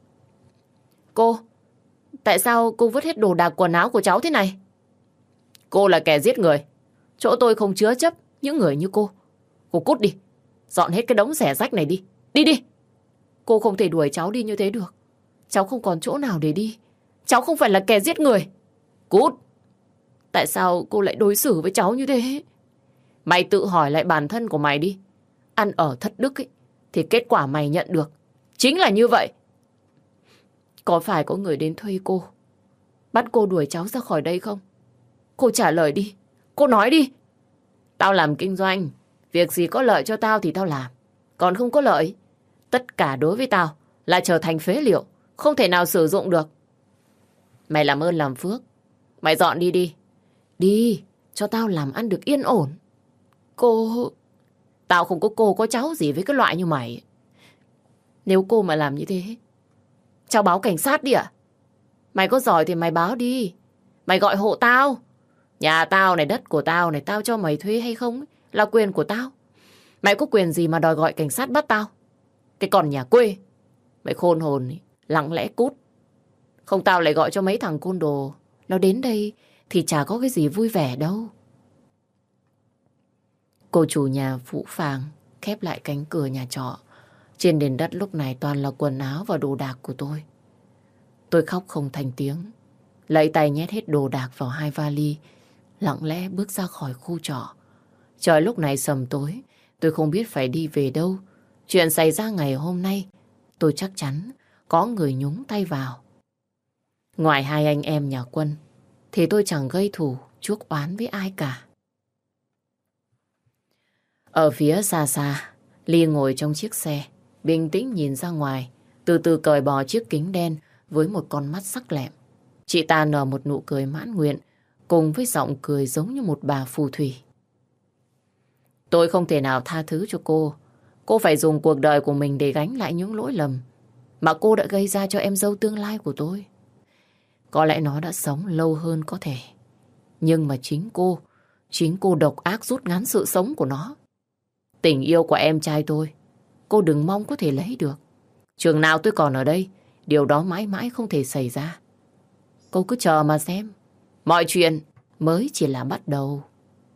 Cô, tại sao cô vứt hết đồ đạc quần áo của cháu thế này? Cô là kẻ giết người. Chỗ tôi không chứa chấp những người như cô. Cô cút đi. Dọn hết cái đống rẻ rách này đi. Đi đi. Cô không thể đuổi cháu đi như thế được. Cháu không còn chỗ nào để đi. Cháu không phải là kẻ giết người. Cút. Tại sao cô lại đối xử với cháu như thế? Mày tự hỏi lại bản thân của mày đi. Ăn ở thất đức ấy, thì kết quả mày nhận được chính là như vậy. Có phải có người đến thuê cô, bắt cô đuổi cháu ra khỏi đây không? Cô trả lời đi. Cô nói đi. Tao làm kinh doanh. Việc gì có lợi cho tao thì tao làm. Còn không có lợi, tất cả đối với tao là trở thành phế liệu, không thể nào sử dụng được. Mày làm ơn làm phước, mày dọn đi đi. Đi, cho tao làm ăn được yên ổn. Cô... Tao không có cô có cháu gì với cái loại như mày. Nếu cô mà làm như thế, cháu báo cảnh sát đi ạ. Mày có giỏi thì mày báo đi. Mày gọi hộ tao. Nhà tao này, đất của tao này, tao cho mày thuê hay không là quyền của tao. Mày có quyền gì mà đòi gọi cảnh sát bắt tao? Cái con nhà quê. Mày khôn hồn, lặng lẽ cút. Không tao lại gọi cho mấy thằng côn đồ. Nó đến đây thì chả có cái gì vui vẻ đâu. Cô chủ nhà phũ phàng khép lại cánh cửa nhà trọ. Trên nền đất lúc này toàn là quần áo và đồ đạc của tôi. Tôi khóc không thành tiếng, lấy tay nhét hết đồ đạc vào hai vali, lặng lẽ bước ra khỏi khu trọ. Trời lúc này sầm tối, tôi không biết phải đi về đâu. Chuyện xảy ra ngày hôm nay, tôi chắc chắn có người nhúng tay vào. Ngoài hai anh em nhà Quân, thì tôi chẳng gây thù chuốc oán với ai cả. Ở phía xa xa, Ly ngồi trong chiếc xe, bình tĩnh nhìn ra ngoài, từ từ cởi bỏ chiếc kính đen với một con mắt sắc lẹm. Chị ta nở một nụ cười mãn nguyện, cùng với giọng cười giống như một bà phù thủy. Tôi không thể nào tha thứ cho cô. Cô phải dùng cuộc đời của mình để gánh lại những lỗi lầm mà cô đã gây ra cho em dâu tương lai của tôi. Có lẽ nó đã sống lâu hơn có thể. Nhưng mà chính cô, chính cô độc ác rút ngắn sự sống của nó. Tình yêu của em trai tôi, cô đừng mong có thể lấy được. Chừng nào tôi còn ở đây, điều đó mãi mãi không thể xảy ra. Cô cứ chờ mà xem. Mọi chuyện mới chỉ là bắt đầu.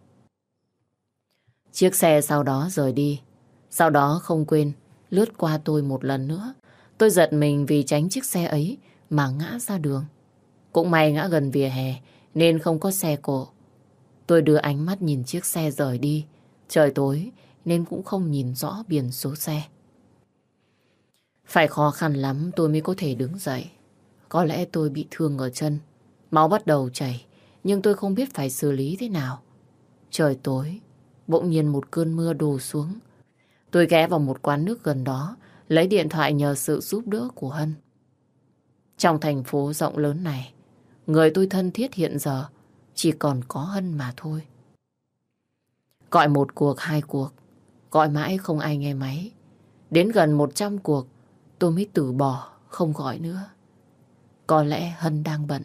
Chiếc xe sau đó rời đi. Sau đó không quên lướt qua tôi một lần nữa. Tôi giật mình vì tránh chiếc xe ấy mà ngã ra đường. Cũng may ngã gần vỉa hè nên không có xe cộ. Tôi đưa ánh mắt nhìn chiếc xe rời đi. Trời tối nên cũng không nhìn rõ biển số xe. Phải khó khăn lắm tôi mới có thể đứng dậy. Có lẽ tôi bị thương ở chân, máu bắt đầu chảy, nhưng tôi không biết phải xử lý thế nào. Trời tối, bỗng nhiên một cơn mưa đổ xuống. Tôi ghé vào một quán nước gần đó, lấy điện thoại nhờ sự giúp đỡ của Hân. Trong thành phố rộng lớn này, người tôi thân thiết hiện giờ chỉ còn có Hân mà thôi. Gọi một cuộc, hai cuộc, gọi mãi không ai nghe máy. Đến gần một trăm cuộc, tôi mới từ bỏ, không gọi nữa. Có lẽ Hân đang bận.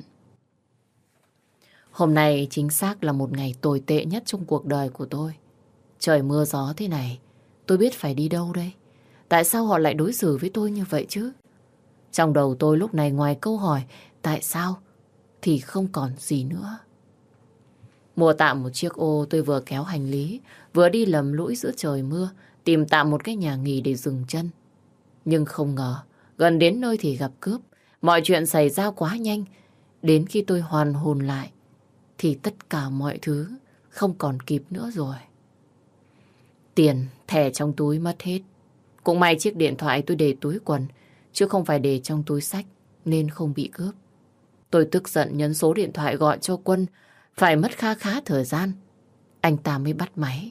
Hôm nay chính xác là một ngày tồi tệ nhất trong cuộc đời của tôi. Trời mưa gió thế này, tôi biết phải đi đâu đây? Tại sao họ lại đối xử với tôi như vậy chứ? Trong đầu tôi lúc này ngoài câu hỏi tại sao thì không còn gì nữa. Mua tạm một chiếc ô, tôi vừa kéo hành lý, vừa đi lầm lũi giữa trời mưa, tìm tạm một cái nhà nghỉ để dừng chân. Nhưng không ngờ, gần đến nơi thì gặp cướp. Mọi chuyện xảy ra quá nhanh. Đến khi tôi hoàn hồn lại, thì tất cả mọi thứ không còn kịp nữa rồi. Tiền, thẻ trong túi mất hết. Cũng may chiếc điện thoại tôi để túi quần, chứ không phải để trong túi xách, nên không bị cướp. Tôi tức giận nhấn số điện thoại gọi cho Quân. Phải mất khá khá thời gian, anh ta mới bắt máy.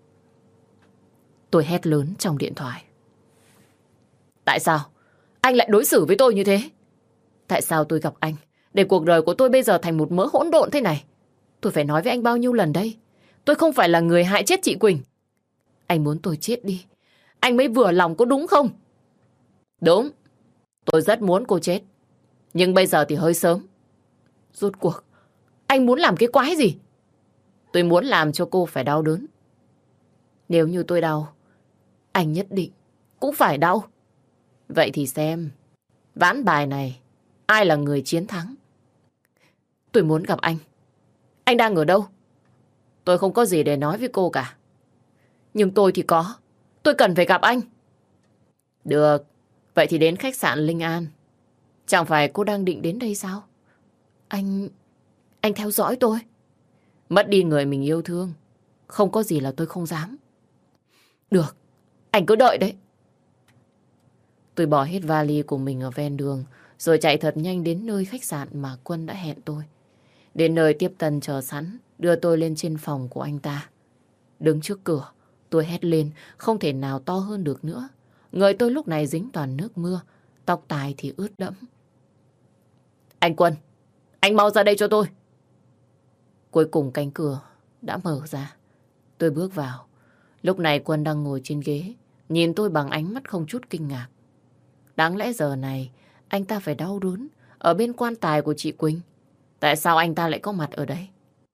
Tôi hét lớn trong điện thoại. Tại sao anh lại đối xử với tôi như thế? Tại sao tôi gặp anh để cuộc đời của tôi bây giờ thành một mớ hỗn độn thế này? Tôi phải nói với anh bao nhiêu lần đây? Tôi không phải là người hại chết chị Quỳnh. Anh muốn tôi chết đi, anh mới vừa lòng có đúng không? Đúng, tôi rất muốn cô chết. Nhưng bây giờ thì hơi sớm. Rốt cuộc anh muốn làm cái quái gì? Tôi muốn làm cho cô phải đau đớn. Nếu như tôi đau, anh nhất định cũng phải đau. Vậy thì xem, ván bài này, ai là người chiến thắng? Tôi muốn gặp anh. Anh đang ở đâu? Tôi không có gì để nói với cô cả. Nhưng tôi thì có. tôi cần phải gặp anh. Được, vậy thì đến khách sạn Linh An. Chẳng phải cô đang định đến đây sao? Anh... anh theo dõi tôi. Mất đi người mình yêu thương, không có gì là tôi không dám. Được, anh cứ đợi đấy. Tôi bỏ hết vali của mình ở ven đường, rồi chạy thật nhanh đến nơi khách sạn mà Quân đã hẹn tôi. Đến nơi tiếp tân chờ sẵn, đưa tôi lên trên phòng của anh ta. Đứng trước cửa, tôi hét lên, không thể nào to hơn được nữa. Người tôi lúc này dính toàn nước mưa, tóc tai thì ướt đẫm. Anh Quân, anh mau ra đây cho tôi. Cuối cùng cánh cửa đã mở ra. Tôi bước vào. Lúc này Quân đang ngồi trên ghế, nhìn tôi bằng ánh mắt không chút kinh ngạc. Đáng lẽ giờ này, anh ta phải đau đớn ở bên quan tài của chị Quỳnh. Tại sao anh ta lại có mặt ở đây?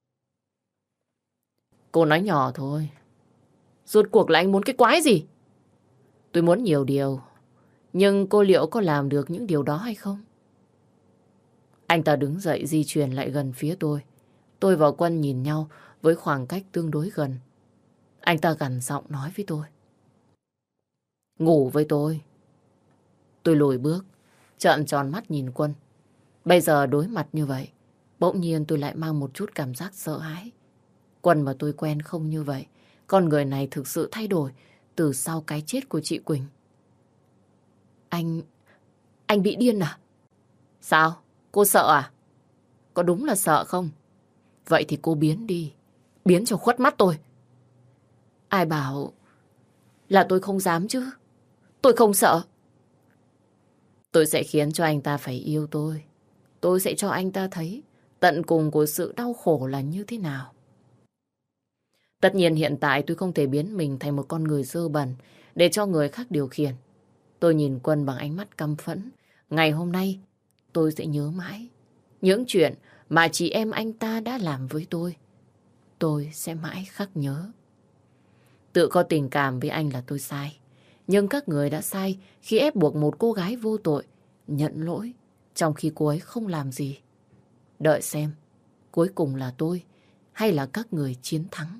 Cô nói nhỏ thôi. Rốt cuộc là anh muốn cái quái gì? Tôi muốn nhiều điều, nhưng cô liệu có làm được những điều đó hay không? Anh ta đứng dậy di chuyển lại gần phía tôi. Tôi và Quân nhìn nhau với khoảng cách tương đối gần. Anh ta gằn giọng nói với tôi. Ngủ với tôi. Tôi lùi bước, trợn tròn mắt nhìn Quân. Bây giờ đối mặt như vậy, bỗng nhiên tôi lại mang một chút cảm giác sợ hãi. Quân và tôi quen không như vậy. Con người này thực sự thay đổi từ sau cái chết của chị Quỳnh. Anh... anh bị điên à? Sao? Cô sợ à? Có đúng là sợ không? Vậy thì cô biến đi. Biến cho khuất mắt tôi. Ai bảo là tôi không dám chứ? Tôi không sợ. Tôi sẽ khiến cho anh ta phải yêu tôi. Tôi sẽ cho anh ta thấy tận cùng của sự đau khổ là như thế nào. Tất nhiên hiện tại tôi không thể biến mình thành một con người dơ bẩn để cho người khác điều khiển. Tôi nhìn Quân bằng ánh mắt căm phẫn. Ngày hôm nay tôi sẽ nhớ mãi những chuyện mà chị em anh ta đã làm với tôi. Tôi sẽ mãi khắc nhớ. Tự có tình cảm với anh là tôi sai. Nhưng các người đã sai khi ép buộc một cô gái vô tội nhận lỗi trong khi cô ấy không làm gì. Đợi xem, cuối cùng là tôi hay là các người chiến thắng.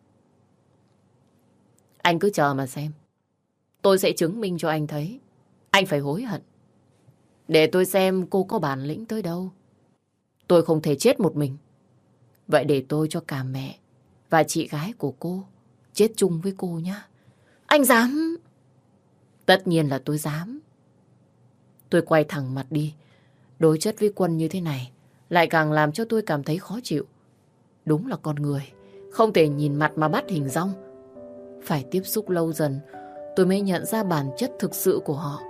Anh cứ chờ mà xem. Tôi sẽ chứng minh cho anh thấy. Anh phải hối hận. Để tôi xem cô có bản lĩnh tới đâu. Tôi không thể chết một mình. Vậy để tôi cho cả mẹ và chị gái của cô chết chung với cô nhé. Anh dám? Tất nhiên là tôi dám. Tôi quay thẳng mặt đi. Đối chất với Quân như thế này lại càng làm cho tôi cảm thấy khó chịu. Đúng là con người không thể nhìn mặt mà bắt hình dong. Phải tiếp xúc lâu dần tôi mới nhận ra bản chất thực sự của họ.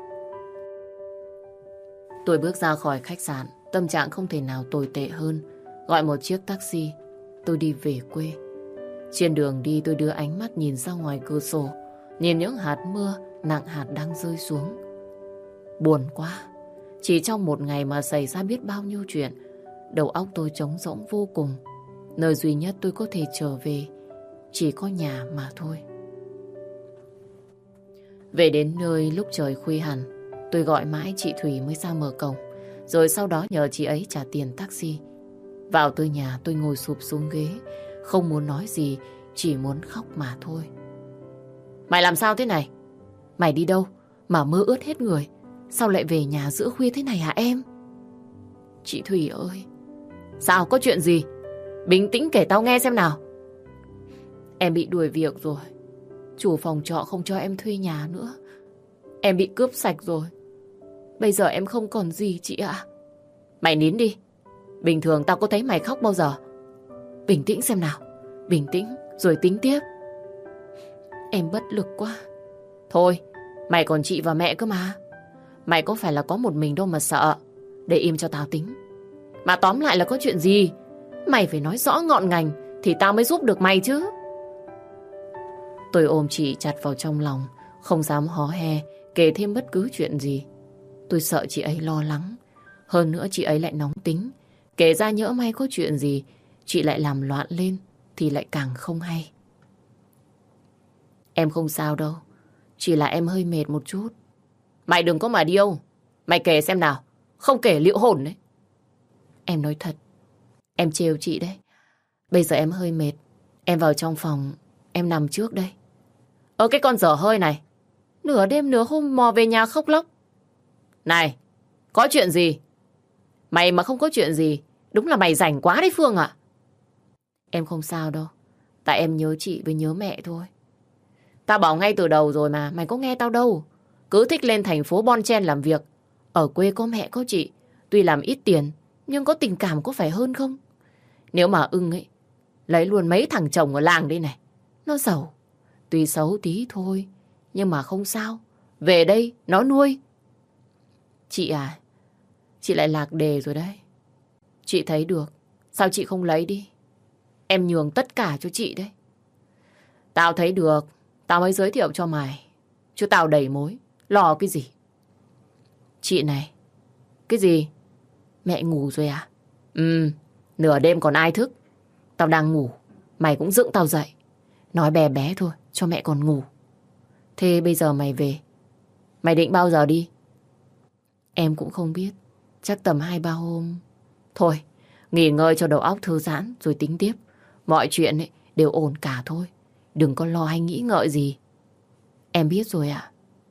Tôi bước ra khỏi khách sạn, tâm trạng không thể nào tồi tệ hơn. Gọi một chiếc taxi, tôi đi về quê. Trên đường đi tôi đưa ánh mắt nhìn ra ngoài cửa sổ, nhìn những hạt mưa nặng hạt đang rơi xuống. Buồn quá, chỉ trong một ngày mà xảy ra biết bao nhiêu chuyện. Đầu óc tôi trống rỗng vô cùng. Nơi duy nhất tôi có thể trở về chỉ có nhà mà thôi. Về đến nơi lúc trời khuya hẳn, tôi gọi mãi chị Thủy mới ra mở cổng, rồi sau đó nhờ chị ấy trả tiền taxi. Vào tới nhà tôi ngồi sụp xuống ghế, không muốn nói gì, chỉ muốn khóc mà thôi. Mày làm sao thế này? Mày đi đâu mà mưa ướt hết người? Sao lại về nhà giữa khuya thế này hả em? Chị Thủy ơi! Sao, có chuyện gì? Bình tĩnh kể tao nghe xem nào. Em bị đuổi việc rồi. Chủ phòng trọ không cho em thuê nhà nữa. Em bị cướp sạch rồi. Bây giờ em không còn gì chị ạ. Mày nín đi. Bình thường tao có thấy mày khóc bao giờ. Bình tĩnh xem nào. Bình tĩnh rồi tính tiếp. Em bất lực quá. Thôi, mày còn chị và mẹ cơ mà. Mày có phải là có một mình đâu mà sợ. Để im cho tao tính. Mà tóm lại là có chuyện gì? Mày phải nói rõ ngọn ngành thì tao mới giúp được mày chứ. Tôi ôm chị chặt vào trong lòng, không dám hó he kể thêm bất cứ chuyện gì. Tôi sợ chị ấy lo lắng. Hơn nữa chị ấy lại nóng tính. Kể ra nhỡ may có chuyện gì chị lại làm loạn lên thì lại càng không hay. Em không sao đâu. Chỉ là em hơi mệt một chút. Mày đừng có mà điêu. Mày kể xem nào. Không kể liệu hồn đấy. Em nói thật. Em trêu chị đấy. Bây giờ em hơi mệt. Em vào trong phòng. Em nằm trước đây. Ở cái con dở hơi này, nửa đêm nửa hôm mò về nhà khóc lóc. Này, có chuyện gì? Mày mà không có chuyện gì, đúng là mày rảnh quá đấy Phương ạ. Em không sao đâu, tại em nhớ chị với nhớ mẹ thôi. Tao bảo ngay từ đầu rồi mà, mày có nghe tao đâu. Cứ thích lên thành phố bon chen làm việc. Ở quê có mẹ có chị, tuy làm ít tiền, nhưng có tình cảm có phải hơn không? Nếu mà ưng ấy, lấy luôn mấy thằng chồng ở làng đây này. Nó giàu, tuy xấu tí thôi, nhưng mà không sao. Về đây, nó nuôi. Chị à, chị lại lạc đề rồi đấy. Chị thấy được, sao chị không lấy đi? Em nhường tất cả cho chị đấy. Tao thấy được, tao mới giới thiệu cho mày. Chứ tao đầy mối, lo cái gì? Chị này, cái gì? Mẹ ngủ rồi à? Ừ, nửa đêm còn ai thức. Tao đang ngủ, mày cũng dựng tao dậy. Nói bé bé thôi, cho mẹ còn ngủ. Thế bây giờ mày về, mày định bao giờ đi? Em cũng không biết, chắc tầm hai ba hôm. Thôi, nghỉ ngơi cho đầu óc thư giãn rồi tính tiếp. Mọi chuyện ấy đều ổn cả thôi. Đừng có lo hay nghĩ ngợi gì. Em biết rồi ạ.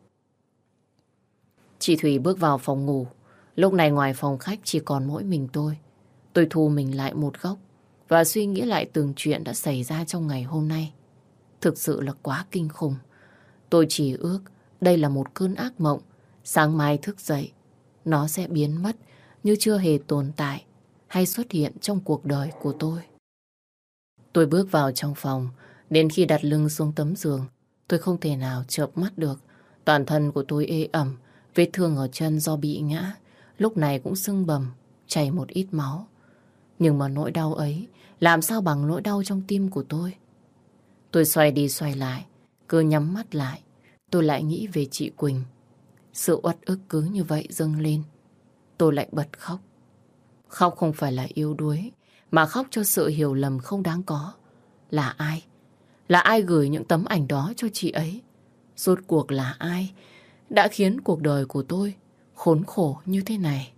Chị Thủy bước vào phòng ngủ. Lúc này ngoài phòng khách chỉ còn mỗi mình tôi. Tôi thu mình lại một góc và suy nghĩ lại từng chuyện đã xảy ra trong ngày hôm nay. Thực sự là quá kinh khủng. Tôi chỉ ước đây là một cơn ác mộng. Sáng mai thức dậy, nó sẽ biến mất như chưa hề tồn tại hay xuất hiện trong cuộc đời của tôi. Tôi bước vào trong phòng. Đến khi đặt lưng xuống tấm giường, tôi không thể nào chợp mắt được. Toàn thân của tôi ê ẩm, vết thương ở chân do bị ngã, lúc này cũng sưng bầm, chảy một ít máu. Nhưng mà nỗi đau ấy làm sao bằng nỗi đau trong tim của tôi. Tôi xoay đi xoay lại, cứ nhắm mắt lại, tôi lại nghĩ về chị Quỳnh. Sự uất ức cứ như vậy dâng lên. Tôi lại bật khóc. Khóc không phải là yếu đuối, mà khóc cho sự hiểu lầm không đáng có. Là ai? Là ai gửi những tấm ảnh đó cho chị ấy? Rốt cuộc là ai đã khiến cuộc đời của tôi khốn khổ như thế này?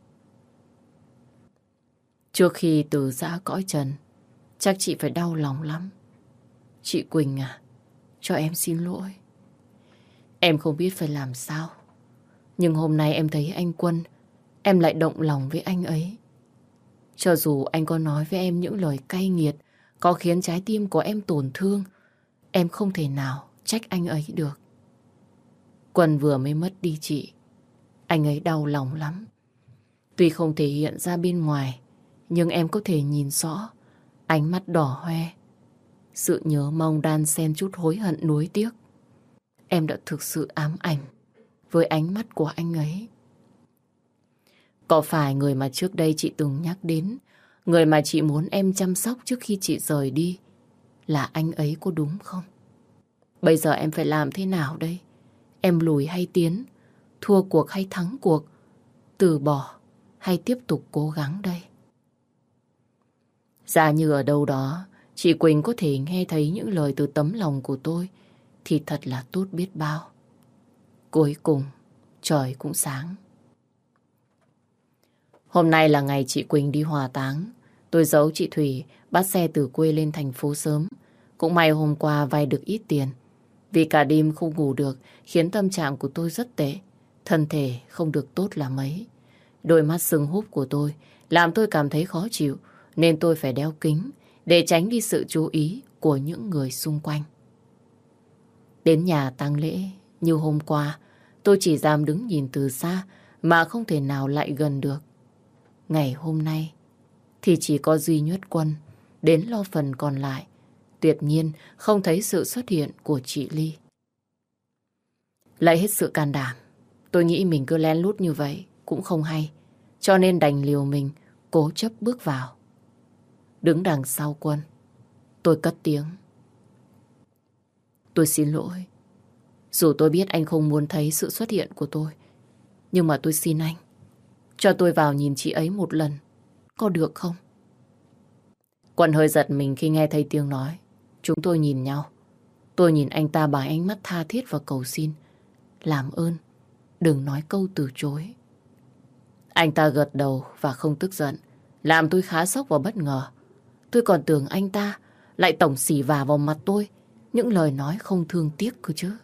Trước khi từ giã cõi trần, chắc chị phải đau lòng lắm. Chị Quỳnh à, cho em xin lỗi. Em không biết phải làm sao. Nhưng hôm nay em thấy anh Quân, em lại động lòng với anh ấy. Cho dù anh có nói với em những lời cay nghiệt, có khiến trái tim của em tổn thương, em không thể nào trách anh ấy được. Quân vừa mới mất đi chị, anh ấy đau lòng lắm. Tuy không thể hiện ra bên ngoài, nhưng em có thể nhìn rõ ánh mắt đỏ hoe. Sự nhớ mong đan xen chút hối hận nuối tiếc. Em đã thực sự ám ảnh với ánh mắt của anh ấy. Có phải người mà trước đây chị từng nhắc đến, người mà chị muốn em chăm sóc trước khi chị rời đi, là anh ấy có đúng không? Bây giờ em phải làm thế nào đây? Em lùi hay tiến? Thua cuộc hay thắng cuộc? Từ bỏ hay tiếp tục cố gắng đây? Giả như ở đâu đó chị Quỳnh có thể nghe thấy những lời từ tấm lòng của tôi thì thật là tốt biết bao. Cuối cùng trời cũng sáng. Hôm nay là ngày chị Quỳnh đi hỏa táng. Tôi giấu chị Thủy bắt xe từ quê lên thành phố sớm. Cũng may hôm qua vay được ít tiền. Vì cả đêm không ngủ được khiến tâm trạng của tôi rất tệ. Thân thể không được tốt là mấy. Đôi mắt sưng húp của tôi làm tôi cảm thấy khó chịu, nên tôi phải đeo kính để tránh đi sự chú ý của những người xung quanh. Đến nhà tang lễ như hôm qua, tôi chỉ dám đứng nhìn từ xa mà không thể nào lại gần được. Ngày hôm nay thì chỉ có duy nhất Quân đến lo phần còn lại. Tuyệt nhiên không thấy sự xuất hiện của chị Ly. Lấy hết sự can đảm, tôi nghĩ mình cứ lén lút như vậy cũng không hay, cho nên đành liều mình cố chấp bước vào. Đứng đằng sau Quân, tôi cất tiếng. Tôi xin lỗi. Dù tôi biết anh không muốn thấy sự xuất hiện của tôi, nhưng mà tôi xin anh, cho tôi vào nhìn chị ấy một lần, có được không? Quân hơi giật mình khi nghe thấy tiếng nói. Chúng tôi nhìn nhau. Tôi nhìn anh ta bằng ánh mắt tha thiết và cầu xin. Làm ơn, đừng nói câu từ chối. Anh ta gật đầu và không tức giận, làm tôi khá sốc và bất ngờ. Tôi còn tưởng anh ta lại tổng xỉ vả vào mặt tôi những lời nói không thương tiếc cơ chứ.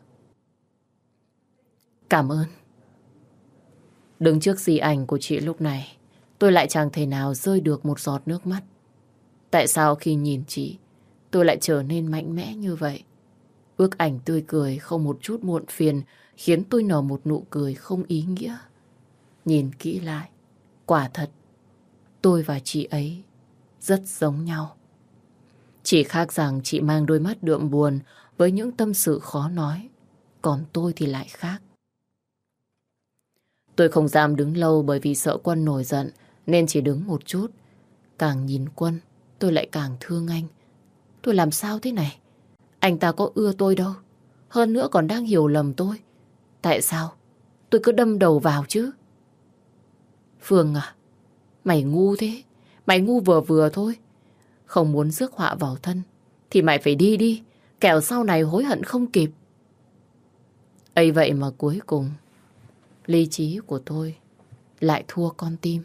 Cảm ơn. Đứng trước di ảnh của chị lúc này, tôi lại chẳng thể nào rơi được một giọt nước mắt. Tại sao khi nhìn chị, tôi lại trở nên mạnh mẽ như vậy? Bức ảnh tươi cười không một chút muộn phiền khiến tôi nở một nụ cười không ý nghĩa. Nhìn kỹ lại, quả thật, tôi và chị ấy rất giống nhau. Chỉ khác rằng chị mang đôi mắt đượm buồn với những tâm sự khó nói, còn tôi thì lại khác. Tôi không dám đứng lâu bởi vì sợ Quân nổi giận nên chỉ đứng một chút. Càng nhìn Quân, tôi lại càng thương anh. Tôi làm sao thế này? Anh ta có ưa tôi đâu. Hơn nữa còn đang hiểu lầm tôi. Tại sao tôi cứ đâm đầu vào chứ? Phương à, mày ngu thế. Mày ngu vừa vừa thôi. Không muốn rước họa vào thân thì mày phải đi đi, kẻo sau này hối hận không kịp. Ấy vậy mà cuối cùng lý trí của tôi lại thua con tim.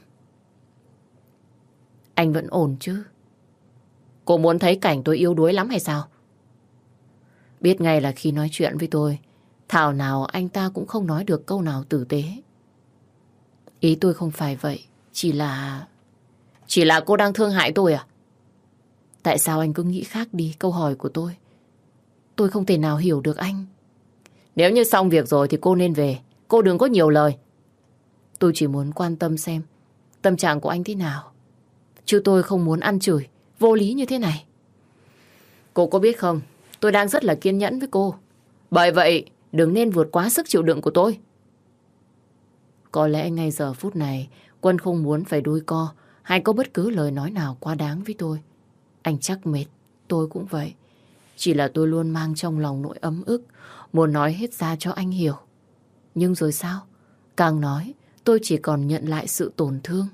Anh vẫn ổn chứ? Cô muốn thấy cảnh tôi yếu đuối lắm hay sao? Biết ngay là khi nói chuyện với tôi, thảo nào anh ta cũng không nói được câu nào tử tế. Ý tôi không phải vậy, chỉ là... Chỉ là cô đang thương hại tôi à? Tại sao anh cứ nghĩ khác đi câu hỏi của tôi? Tôi không thể nào hiểu được anh. Nếu như xong việc rồi thì cô nên về. Cô đừng có nhiều lời. Tôi chỉ muốn quan tâm xem tâm trạng của anh thế nào. Chứ tôi không muốn ăn chửi vô lý như thế này. Cô có biết không, tôi đang rất là kiên nhẫn với cô. Bởi vậy đừng nên vượt quá sức chịu đựng của tôi. Có lẽ ngay giờ phút này Quân không muốn phải đôi co hay có bất cứ lời nói nào quá đáng với tôi. Anh chắc mệt, tôi cũng vậy. Chỉ là tôi luôn mang trong lòng nỗi ấm ức, muốn nói hết ra cho anh hiểu. Nhưng rồi sao? Càng nói, tôi chỉ còn nhận lại sự tổn thương.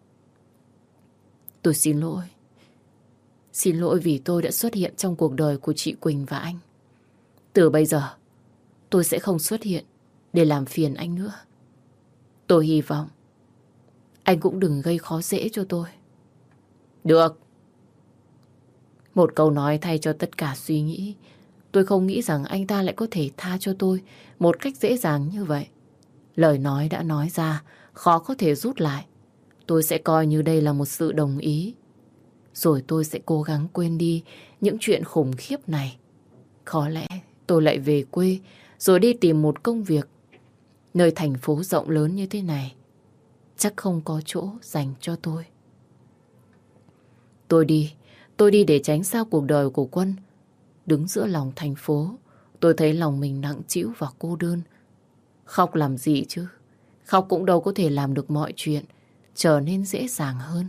Tôi xin lỗi. Xin lỗi vì tôi đã xuất hiện trong cuộc đời của chị Quỳnh và anh. Từ bây giờ, tôi sẽ không xuất hiện để làm phiền anh nữa. Tôi hy vọng anh cũng đừng gây khó dễ cho tôi. Được. Một câu nói thay cho tất cả suy nghĩ. Tôi không nghĩ rằng anh ta lại có thể tha cho tôi một cách dễ dàng như vậy. Lời nói đã nói ra, khó có thể rút lại. Tôi sẽ coi như đây là một sự đồng ý. Rồi tôi sẽ cố gắng quên đi những chuyện khủng khiếp này. Có lẽ tôi lại về quê rồi đi tìm một công việc. Nơi thành phố rộng lớn như thế này chắc không có chỗ dành cho tôi. Tôi đi, tôi đi để tránh xa cuộc đời của Quân. Đứng giữa lòng thành phố, tôi thấy lòng mình nặng trĩu và cô đơn. Khóc làm gì chứ? Khóc cũng đâu có thể làm được mọi chuyện trở nên dễ dàng hơn.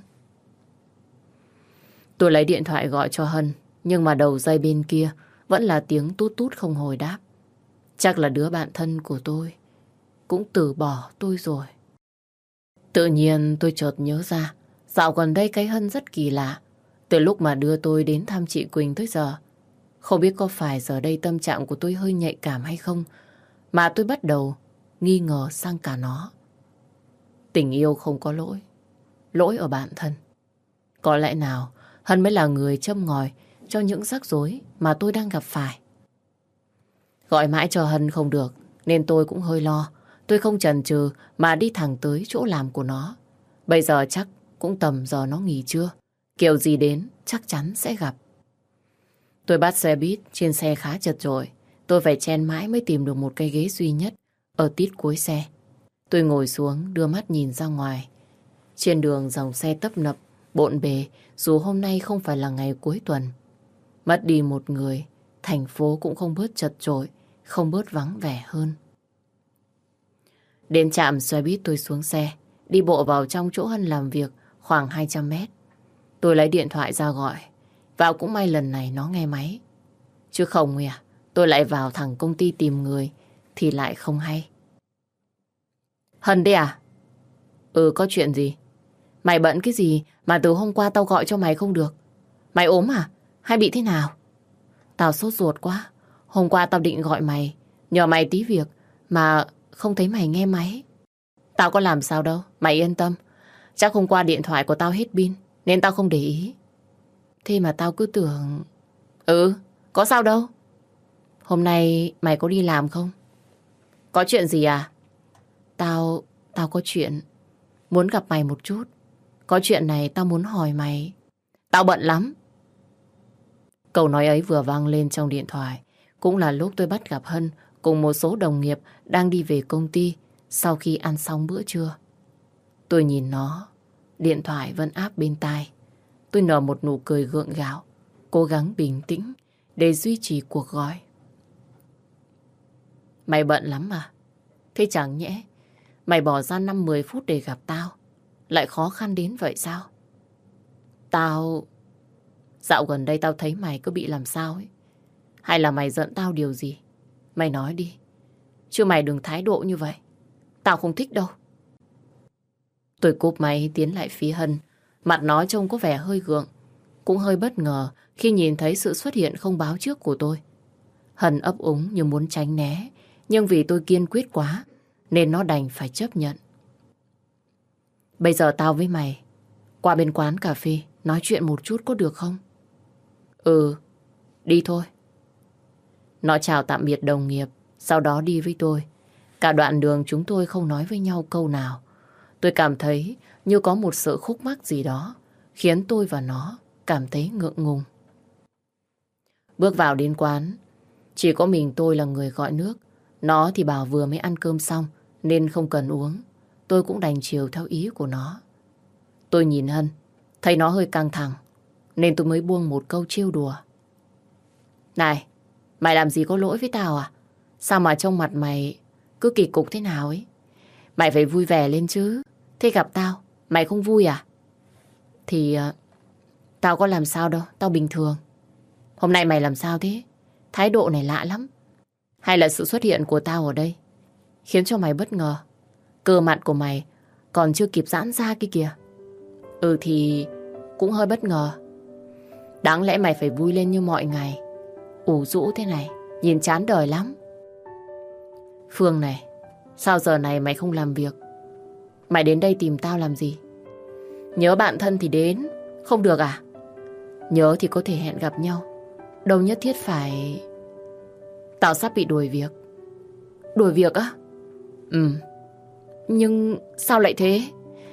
Tôi lấy điện thoại gọi cho Hân, nhưng mà đầu dây bên kia vẫn là tiếng tút tút không hồi đáp. Chắc là đứa bạn thân của tôi cũng từ bỏ tôi rồi. Tự nhiên tôi chợt nhớ ra, dạo gần đây cái Hân rất kỳ lạ. Từ lúc mà đưa tôi đến thăm chị Quỳnh tới giờ, không biết có phải giờ đây tâm trạng của tôi hơi nhạy cảm hay không, mà tôi bắt đầu nghi ngờ sang cả nó. Tình yêu không có lỗi, lỗi ở bản thân. Có lẽ nào Hân mới là người châm ngòi cho những rắc rối mà tôi đang gặp phải. Gọi mãi cho Hân không được, nên tôi cũng hơi lo. Tôi không chần chừ mà đi thẳng tới chỗ làm của nó. Bây giờ chắc cũng tầm giờ nó nghỉ trưa. Kiểu gì đến chắc chắn sẽ gặp. Tôi bắt xe buýt, trên xe khá chật chội. Tôi phải chen mãi mới tìm được một cái ghế duy nhất ở tít cuối xe. Tôi ngồi xuống, đưa mắt nhìn ra ngoài. Trên đường dòng xe tấp nập, bộn bề, dù hôm nay không phải là ngày cuối tuần. Mất đi một người, thành phố cũng không bớt chật chội, không bớt vắng vẻ hơn. Đến trạm xe buýt tôi xuống xe, đi bộ vào trong chỗ Hân làm việc khoảng hai trăm mét. Tôi lấy điện thoại ra gọi. Vào cũng may lần này nó nghe máy. Chứ không à, tôi lại vào thẳng công ty tìm người thì lại không hay. Hân đấy à? Ừ, có chuyện gì? Mày bận cái gì mà từ hôm qua tao gọi cho mày không được? Mày ốm à? Hay bị thế nào? Tao sốt ruột quá. Hôm qua tao định gọi mày, nhờ mày tí việc, mà không thấy mày nghe máy. Tao có làm sao đâu, mày yên tâm. Chắc hôm qua điện thoại của tao hết pin, nên tao không để ý. Thế mà tao cứ tưởng... Ừ, có sao đâu. hôm nay mày có đi làm không? Có chuyện gì à? Tao, tao có chuyện. Muốn gặp mày một chút. Có chuyện này tao muốn hỏi mày. Tao bận lắm. Câu nói ấy vừa vang lên trong điện thoại. Cũng là lúc tôi bắt gặp Hân cùng một số đồng nghiệp đang đi về công ty sau khi ăn xong bữa trưa. Tôi nhìn nó, điện thoại vẫn áp bên tai. Tôi nở một nụ cười gượng gạo, cố gắng bình tĩnh để duy trì cuộc gọi. Mày bận lắm mà. Thế chẳng nhẽ mày bỏ ra năm mười phút để gặp tao lại khó khăn đến vậy sao? Tao... Dạo gần đây tao thấy mày cứ bị làm sao ấy. Hay là mày giận tao điều gì? Mày nói đi. Chứ mày đừng thái độ như vậy. Tao không thích đâu. Tôi cúp máy tiến lại phía Hân. Mặt nó trông có vẻ hơi gượng. Cũng hơi bất ngờ khi nhìn thấy sự xuất hiện không báo trước của tôi. Hân ấp úng như muốn tránh né. Nhưng vì tôi kiên quyết quá nên nó đành phải chấp nhận. Bây giờ tao với mày qua bên quán cà phê nói chuyện một chút có được không? Ừ, đi thôi. Nó chào tạm biệt đồng nghiệp, sau đó đi với tôi. Cả đoạn đường chúng tôi không nói với nhau câu nào. Tôi cảm thấy như có một sự khúc mắc gì đó khiến tôi và nó cảm thấy ngượng ngùng. Bước vào đến quán, chỉ có mình tôi là người gọi nước. Nó thì bảo vừa mới ăn cơm xong nên không cần uống. Tôi cũng đành chiều theo ý của nó. Tôi nhìn Hân, thấy nó hơi căng thẳng nên tôi mới buông một câu trêu đùa. Này, mày làm gì có lỗi với tao à? Sao mà trông mặt mày cứ kỳ cục thế nào ấy? Mày phải vui vẻ lên chứ. Thế gặp tao, mày không vui à? Thì uh, tao có làm sao đâu, tao bình thường. Hôm nay mày làm sao thế? Thái độ này lạ lắm. Hay là sự xuất hiện của tao ở đây khiến cho mày bất ngờ? Cơ mặt của mày còn chưa kịp giãn ra kia kìa. Ừ thì cũng hơi bất ngờ. Đáng lẽ mày phải vui lên như mọi ngày. Ủ rũ thế này nhìn chán đời lắm. Phương này, sao giờ này mày không làm việc? Mày đến đây tìm tao làm gì? Nhớ bạn thân thì đến, không được à? Nhớ thì có thể hẹn gặp nhau, đâu nhất thiết phải... Tao sắp bị đuổi việc. Đuổi việc á? Ừ. Nhưng sao lại thế?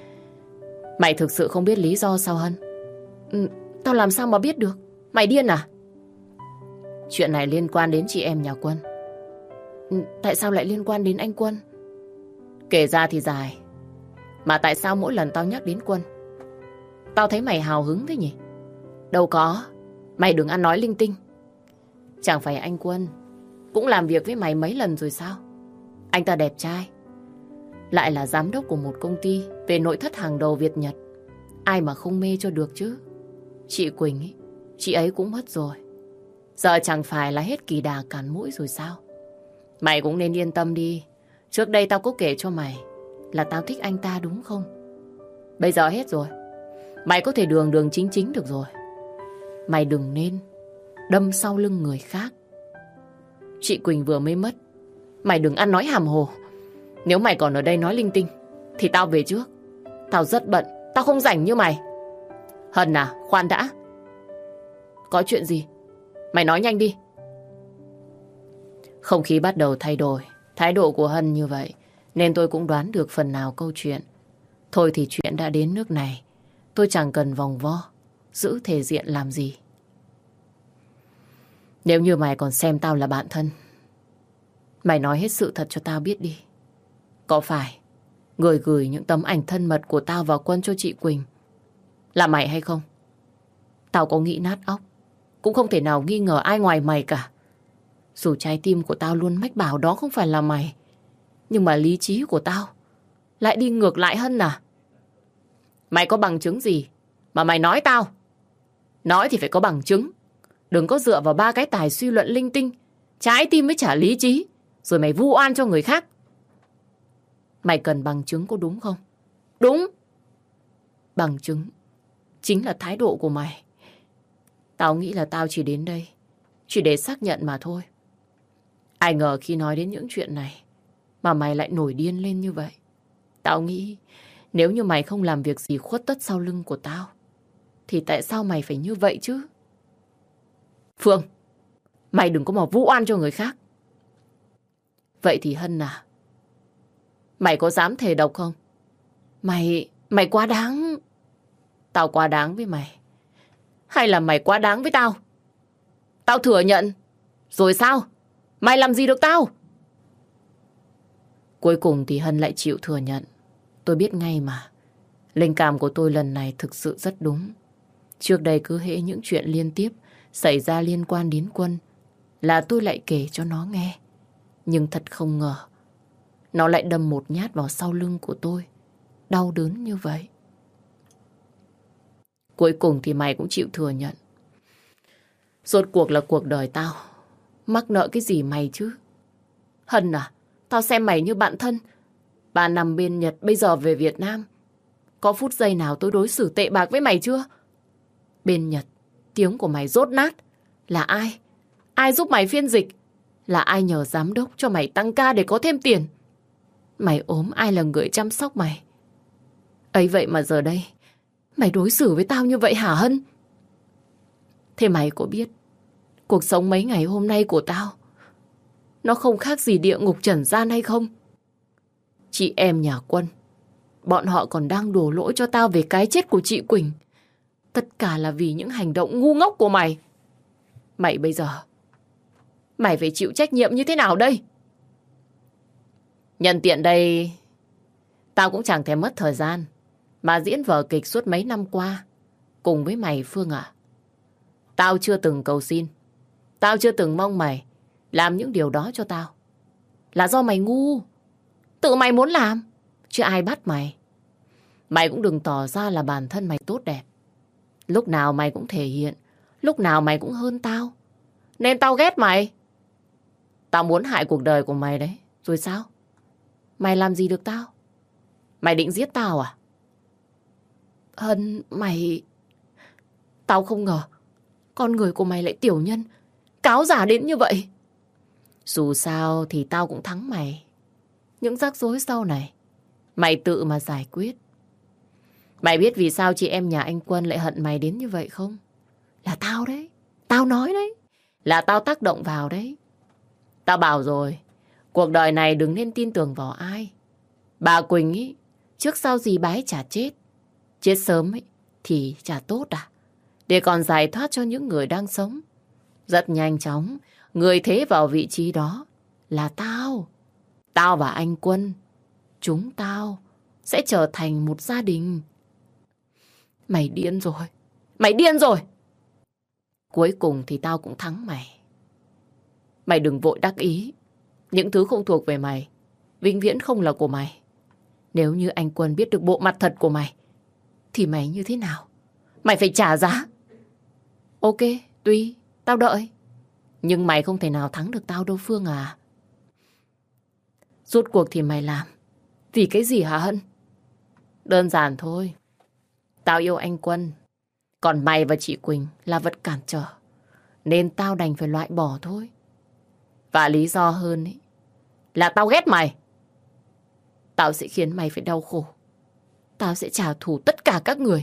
Mày thực sự không biết lý do sao Hân? Ừ, tao làm sao mà biết được? Mày điên à? Chuyện này liên quan đến chị em nhà Quân. Ừ, tại sao lại liên quan đến anh Quân? Kể ra thì dài. Mà tại sao mỗi lần tao nhắc đến Quân tao thấy mày hào hứng thế nhỉ? Đâu có. Mày đừng ăn nói linh tinh. Chẳng phải anh Quân cũng làm việc với mày mấy lần rồi sao? Anh ta đẹp trai, lại là giám đốc của một công ty về nội thất hàng đầu Việt Nhật. Ai mà không mê cho được chứ. Chị Quỳnh ấy, chị ấy cũng mất rồi. Giờ chẳng phải là hết kỳ đà cản mũi rồi sao? Mày cũng nên yên tâm đi. Trước đây tao có kể cho mày là tao thích anh ta đúng không? Bây giờ hết rồi. Mày có thể đường đường chính chính được rồi. Mày đừng nên đâm sau lưng người khác. Chị Quỳnh vừa mới mất. Mày đừng ăn nói hàm hồ. Nếu mày còn ở đây nói linh tinh thì tao về trước. Tao rất bận, tao không rảnh như mày. Hân à, khoan đã. Có chuyện gì? Mày nói nhanh đi. Không khí bắt đầu thay đổi. Thái độ của Hân như vậy nên tôi cũng đoán được phần nào câu chuyện. Thôi thì chuyện đã đến nước này, tôi chẳng cần vòng vo giữ thể diện làm gì. Nếu như mày còn xem tao là bạn thân, mày nói hết sự thật cho tao biết đi. Có phải người gửi những tấm ảnh thân mật của tao vào Quân cho chị Quỳnh là mày hay không? Tao có nghĩ nát óc cũng không thể nào nghi ngờ ai ngoài mày cả. Dù trái tim của tao luôn mách bảo đó không phải là mày, nhưng mà lý trí của tao lại đi ngược lại Hân à? Mày có bằng chứng gì mà mày nói tao? Nói thì phải có bằng chứng. Đừng có dựa vào ba cái tài suy luận linh tinh, trái tim với trả lý trí, rồi mày vu oan cho người khác. Mày cần bằng chứng có đúng không? Đúng. Bằng chứng chính là thái độ của mày. Tao nghĩ là tao chỉ đến đây chỉ để xác nhận mà thôi. Ai ngờ khi nói đến những chuyện này mà mày lại nổi điên lên như vậy. Tao nghĩ nếu như mày không làm việc gì khuất tất sau lưng của tao thì tại sao mày phải như vậy chứ? Phương, Mày đừng có mà vu oan cho người khác. Vậy thì Hân à, mày có dám thề độc không? Mày, mày quá đáng. Tao quá đáng với mày. Hay là mày quá đáng với tao? Tao thừa nhận. Rồi sao? Mày làm gì được tao? Cuối cùng thì Hân lại chịu thừa nhận. Tôi biết ngay mà. Linh cảm của tôi lần này thực sự rất đúng. Trước đây cứ hễ những chuyện liên tiếp xảy ra liên quan đến Quân là tôi lại kể cho nó nghe. Nhưng thật không ngờ nó lại đâm một nhát vào sau lưng của tôi. Đau đớn như vậy. Cuối cùng thì mày cũng chịu thừa nhận. Rốt cuộc là cuộc đời tao mắc nợ cái gì mày chứ? Hân à, tao xem mày như bạn thân. Ba năm bên Nhật, bây giờ về Việt Nam. Có phút giây nào tôi đối xử tệ bạc với mày chưa? Bên Nhật, tiếng của mày rốt nát. Là ai? Ai giúp mày phiên dịch? Là ai nhờ giám đốc cho mày tăng ca để có thêm tiền? Mày ốm, ai là người chăm sóc mày? Ấy vậy mà giờ đây mày đối xử với tao như vậy hả Hân? Thế mày có biết cuộc sống mấy ngày hôm nay của tao nó không khác gì địa ngục trần gian hay không? Chị em nhà Quân, bọn họ còn đang đổ lỗi cho tao về cái chết của chị Quỳnh. Tất cả là vì những hành động ngu ngốc của mày. Mày bây giờ, mày phải chịu trách nhiệm như thế nào đây? Nhân tiện đây, tao cũng chẳng thèm mất thời gian mà diễn vở kịch suốt mấy năm qua cùng với mày Phương ạ. Tao chưa từng cầu xin, tao chưa từng mong mày làm những điều đó cho tao. Là do mày ngu, tự mày muốn làm, chứ ai bắt mày. Mày cũng đừng tỏ ra là bản thân mày tốt đẹp. Lúc nào mày cũng thể hiện, lúc nào mày cũng hơn tao. Nên tao ghét mày. Tao muốn hại cuộc đời của mày đấy. Rồi sao? Mày làm gì được tao? Mày định giết tao à? Hân, mày... Tao không ngờ con người của mày lại tiểu nhân, cáo giả đến như vậy. Dù sao thì tao cũng thắng mày. Những rắc rối sau này mày tự mà giải quyết. Mày biết vì sao chị em nhà anh Quân lại hận mày đến như vậy không? Là tao đấy. Tao nói đấy. Là tao tác động vào đấy. Tao bảo rồi, cuộc đời này đừng nên tin tưởng vào ai. Bà Quỳnh ý, trước sau gì bà ấy chả chết. Chết sớm ấy thì chả tốt à? Để còn giải thoát cho những người đang sống. Rất nhanh chóng, người thế vào vị trí đó là tao. Tao và anh Quân, chúng tao sẽ trở thành một gia đình. Mày điên rồi. Mày điên rồi. Cuối cùng thì tao cũng thắng mày. Mày đừng vội đắc ý. Những thứ không thuộc về mày vĩnh viễn không là của mày. Nếu như anh Quân biết được bộ mặt thật của mày thì mày như thế nào? Mày phải trả giá. Ok, tuy tao đợi. Nhưng mày không thể nào thắng được tao đâu Phương à. Rốt cuộc thì mày làm vì cái gì hả Hân? Đơn giản thôi. Tao yêu anh Quân, còn mày và chị Quỳnh là vật cản trở, nên tao đành phải loại bỏ thôi. Và lý do hơn ấy là tao ghét mày. Tao sẽ khiến mày phải đau khổ. Tao sẽ trả thù tất cả các người.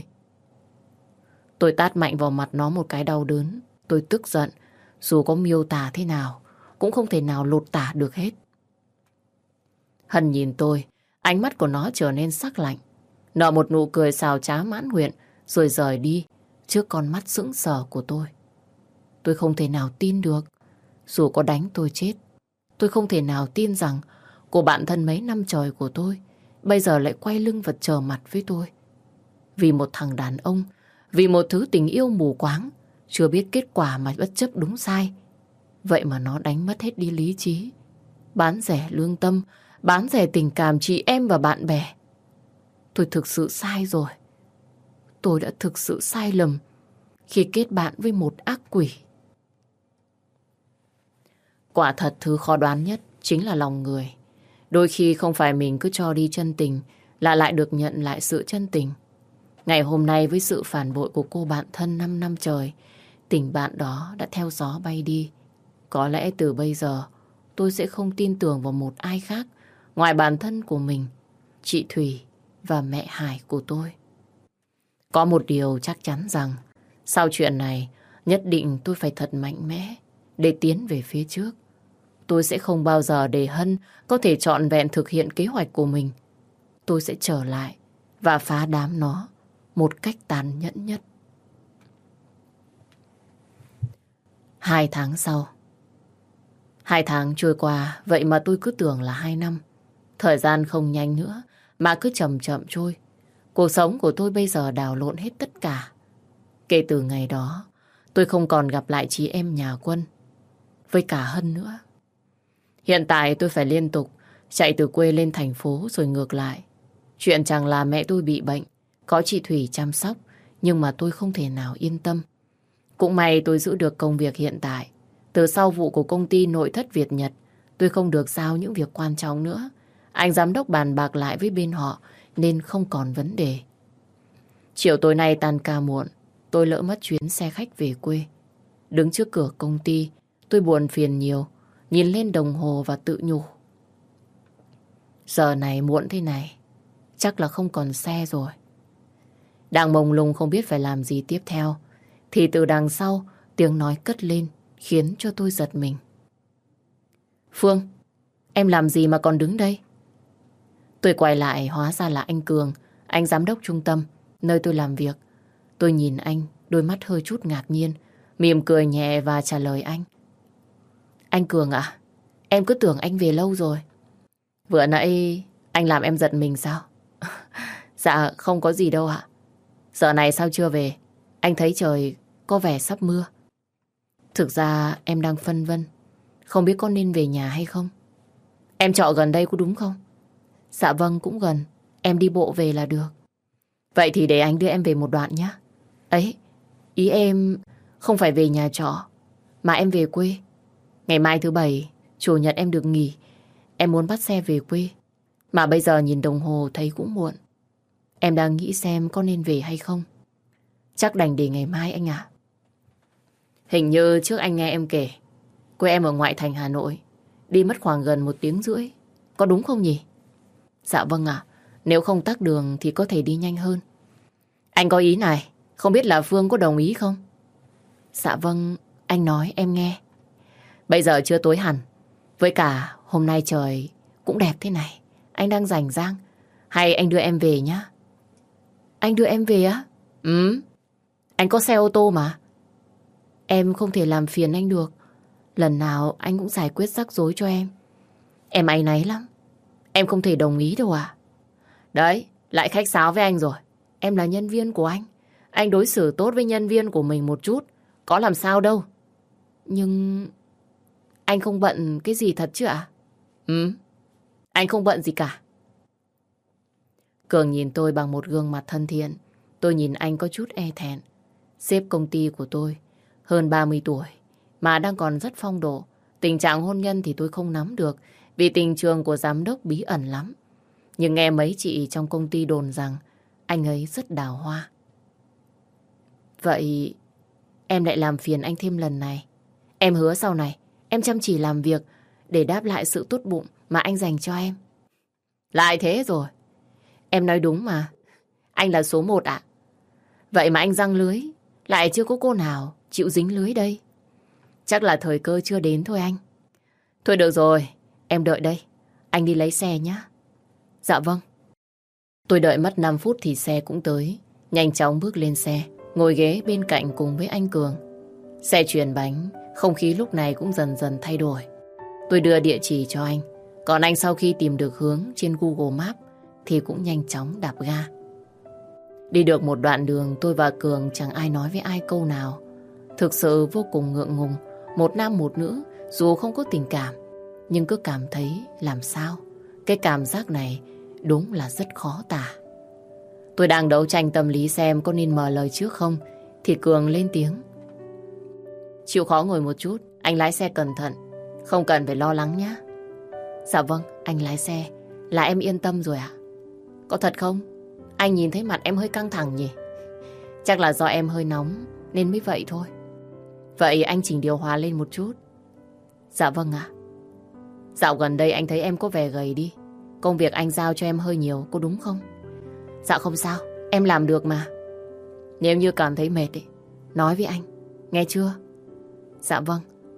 Tôi tát mạnh vào mặt nó một cái đau đớn. Tôi tức giận, dù có miêu tả thế nào cũng không thể nào lột tả được hết. Hân nhìn tôi, ánh mắt của nó trở nên sắc lạnh, nở một nụ cười xào trá mãn nguyện, rồi rời đi trước con mắt sững sờ của tôi. Tôi không thể nào tin được. Dù có đánh tôi chết, tôi không thể nào tin rằng cô bạn thân mấy năm trời của tôi bây giờ lại quay lưng vật trở mặt với tôi. Vì một thằng đàn ông, vì một thứ tình yêu mù quáng, chưa biết kết quả mà bất chấp đúng sai. Vậy mà nó đánh mất hết đi lý trí, bán rẻ lương tâm, bán rẻ tình cảm chị em và bạn bè. Tôi thực sự sai rồi. Tôi đã thực sự sai lầm khi kết bạn với một ác quỷ. Quả thật thứ khó đoán nhất chính là lòng người. Đôi khi không phải mình cứ cho đi chân tình là lại được nhận lại sự chân tình. Ngày hôm nay với sự phản bội của cô bạn thân năm năm trời, tình bạn đó đã theo gió bay đi. Có lẽ từ bây giờ tôi sẽ không tin tưởng vào một ai khác ngoài bản thân của mình, chị Thủy và mẹ Hải của tôi. Có một điều chắc chắn rằng sau chuyện này nhất định tôi phải thật mạnh mẽ để tiến về phía trước. Tôi sẽ không bao giờ để Hân có thể trọn vẹn thực hiện kế hoạch của mình. Tôi sẽ trở lại và phá đám nó một cách tàn nhẫn nhất. Hai tháng sau. Hai tháng trôi qua, vậy mà tôi cứ tưởng là hai năm. Thời gian không nhanh nữa, mà cứ chậm chậm trôi. Cuộc sống của tôi bây giờ đảo lộn hết tất cả. Kể từ ngày đó, tôi không còn gặp lại chị em nhà Quân với cả Hân nữa. Hiện tại tôi phải liên tục chạy từ quê lên thành phố rồi ngược lại. Chuyện chẳng là mẹ tôi bị bệnh, có chị Thủy chăm sóc, nhưng mà tôi không thể nào yên tâm. Cũng may tôi giữ được công việc hiện tại. Từ sau vụ của công ty nội thất Việt Nhật, tôi không được giao những việc quan trọng nữa. Anh giám đốc bàn bạc lại với bên họ nên không còn vấn đề. Chiều tối nay tan ca muộn, tôi lỡ mất chuyến xe khách về quê. Đứng trước cửa công ty, tôi buồn phiền nhiều, nhìn lên đồng hồ và tự nhủ. Giờ này muộn thế này, chắc là không còn xe rồi. Đang mông lung không biết phải làm gì tiếp theo, thì từ đằng sau tiếng nói cất lên khiến cho tôi giật mình. Phương, em làm gì mà còn đứng đây? Tôi quay lại, hóa ra là anh Cường, anh giám đốc trung tâm nơi tôi làm việc. Tôi nhìn anh, đôi mắt hơi chút ngạc nhiên, mỉm cười nhẹ và trả lời anh. Anh Cường ạ, em cứ tưởng anh về lâu rồi. Vừa nãy anh làm em giật mình sao? Dạ không có gì đâu ạ. Giờ này sao chưa về? Anh thấy trời có vẻ sắp mưa. Thực ra em đang phân vân, không biết có nên về nhà hay không. Em trọ gần đây có đúng không? Dạ vâng, cũng gần. Em đi bộ về là được. Vậy thì để anh đưa em về một đoạn nhé. Ấy, ý em không phải về nhà trọ, mà em về quê. Ngày mai thứ bảy, chủ nhật em được nghỉ. Em muốn bắt xe về quê, mà bây giờ nhìn đồng hồ thấy cũng muộn. Em đang nghĩ xem có nên về hay không. Chắc đành để ngày mai anh ạ. Hình như trước anh nghe em kể, quê em ở ngoại thành Hà Nội, đi mất khoảng gần một tiếng rưỡi. Có đúng không nhỉ? Dạ vâng ạ. Nếu không tắc đường thì có thể đi nhanh hơn. Anh có ý này, không biết là Phương có đồng ý không? Dạ vâng, anh nói em nghe. Bây giờ chưa tối hẳn, với cả hôm nay trời cũng đẹp thế này, anh đang rảnh rang. Hay anh đưa em về nhá. Anh đưa em về á? Ừ, anh có xe ô tô mà. Em không thể làm phiền anh được. Lần nào anh cũng giải quyết rắc rối cho em. Em áy náy lắm. Em không thể đồng ý đâu à? Đấy, lại khách sáo với anh rồi. Em là nhân viên của anh. Anh đối xử tốt với nhân viên của mình một chút, có làm sao đâu. Nhưng anh không bận cái gì thật chứ ạ? Ừ, anh không bận gì cả. Cường nhìn tôi bằng một gương mặt thân thiện. Tôi nhìn anh có chút e thẹn. Sếp công ty của tôi hơn ba mươi tuổi mà đang còn rất phong độ. Tình trạng hôn nhân thì tôi không nắm được, vì tình trường của giám đốc bí ẩn lắm. Nhưng nghe mấy chị trong công ty đồn rằng anh ấy rất đào hoa. Vậy em lại làm phiền anh thêm lần này. Em hứa sau này em chăm chỉ làm việc để đáp lại sự tốt bụng mà anh dành cho em. Lại thế rồi. Em nói đúng mà. Anh là số một ạ. Vậy mà anh giăng lưới, lại chưa có cô nào chịu dính lưới đây. Chắc là thời cơ chưa đến thôi anh. Thôi được rồi, em đợi đây. Anh đi lấy xe nhé. Dạ vâng. Tôi đợi mất năm phút thì xe cũng tới. Nhanh chóng bước lên xe, ngồi ghế bên cạnh cùng với anh Cường. Xe chuyển bánh, không khí lúc này cũng dần dần thay đổi. Tôi đưa địa chỉ cho anh, còn anh sau khi tìm được hướng trên Google Maps thì cũng nhanh chóng đạp ga. Đi được một đoạn đường, tôi và Cường chẳng ai nói với ai câu nào. Thực sự vô cùng ngượng ngùng. Một nam một nữ, dù không có tình cảm, nhưng cứ cảm thấy làm sao. Cái cảm giác này đúng là rất khó tả. Tôi đang đấu tranh tâm lý xem có nên mở lời trước không, thì Cường lên tiếng. Chịu khó ngồi một chút, anh lái xe cẩn thận, không cần phải lo lắng nhé. Dạ vâng, anh lái xe là em yên tâm rồi ạ. Có thật không? Anh nhìn thấy mặt em hơi căng thẳng nhỉ? Chắc là do em hơi nóng nên mới vậy thôi. Vậy anh chỉnh điều hòa lên một chút. Dạ vâng ạ. Dạo gần đây anh thấy em có vẻ gầy đi. Công việc anh giao cho em hơi nhiều, có đúng không? Dạ không sao, em làm được mà. Nếu như cảm thấy mệt ấy, nói với anh, nghe chưa? Dạ vâng.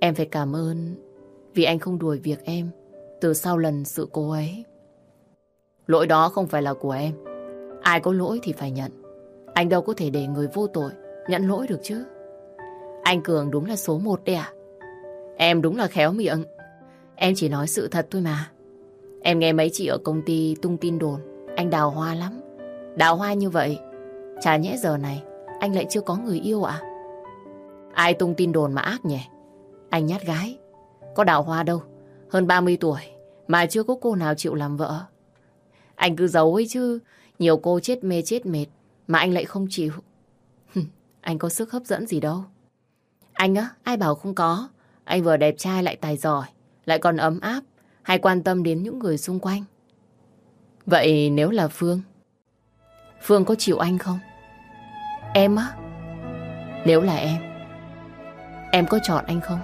Em phải cảm ơn vì anh không đuổi việc em từ sau lần sự cố ấy. Lỗi đó không phải là của em. Ai có lỗi thì phải nhận. Anh đâu có thể để người vô tội nhận lỗi được chứ. Anh Cường đúng là số một đấy à? Em đúng là khéo miệng. Em chỉ nói sự thật thôi mà. Em nghe mấy chị ở công ty tung tin đồn anh đào hoa lắm. Đào hoa như vậy, chả nhẽ giờ này anh lại chưa có người yêu à? Ai tung tin đồn mà ác nhỉ? Anh nhát gái. Có đào hoa đâu. Hơn ba mươi tuổi mà chưa có cô nào chịu làm vợ. Anh cứ giấu ấy chứ. Nhiều cô chết mê chết mệt mà anh lại không chịu. Anh có sức hấp dẫn gì đâu. Anh á, ai bảo không có. Anh vừa đẹp trai lại tài giỏi, lại còn ấm áp, hay quan tâm đến những người xung quanh. Vậy nếu là Phương, Phương có chịu anh không? Em á, nếu là em, em có chọn anh không?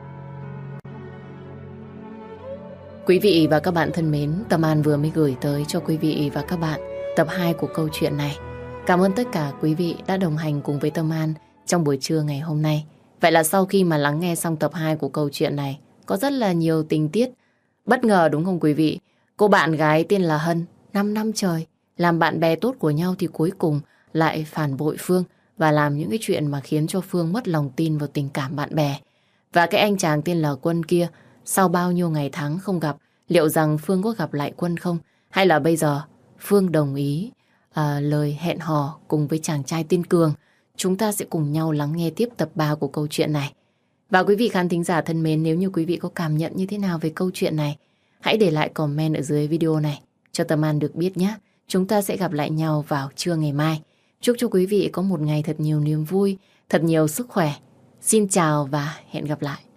Quý vị và các bạn thân mến, Tâm An vừa mới gửi tới cho quý vị và các bạn tập hai của câu chuyện này. Cảm ơn tất cả quý vị đã đồng hành cùng với Tâm An trong buổi trưa ngày hôm nay. Vậy là sau khi mà lắng nghe xong tập hai của câu chuyện này, có rất là nhiều tình tiết bất ngờ đúng không quý vị? Cô bạn gái tên là Hân, năm năm trời, làm bạn bè tốt của nhau thì cuối cùng lại phản bội Phương và làm những cái chuyện mà khiến cho Phương mất lòng tin vào tình cảm bạn bè. Và cái anh chàng tên là Quân kia, sau bao nhiêu ngày tháng không gặp, liệu rằng Phương có gặp lại Quân không? Hay là bây giờ Phương đồng ý à, lời hẹn hò cùng với chàng trai tên Cường? Chúng ta sẽ cùng nhau lắng nghe tiếp tập ba của câu chuyện này. Và quý vị khán thính giả thân mến, nếu như quý vị có cảm nhận như thế nào về câu chuyện này, hãy để lại comment ở dưới video này cho Tâm An được biết nhé. Chúng ta sẽ gặp lại nhau vào trưa ngày mai. Chúc cho quý vị có một ngày thật nhiều niềm vui, thật nhiều sức khỏe. Xin chào và hẹn gặp lại.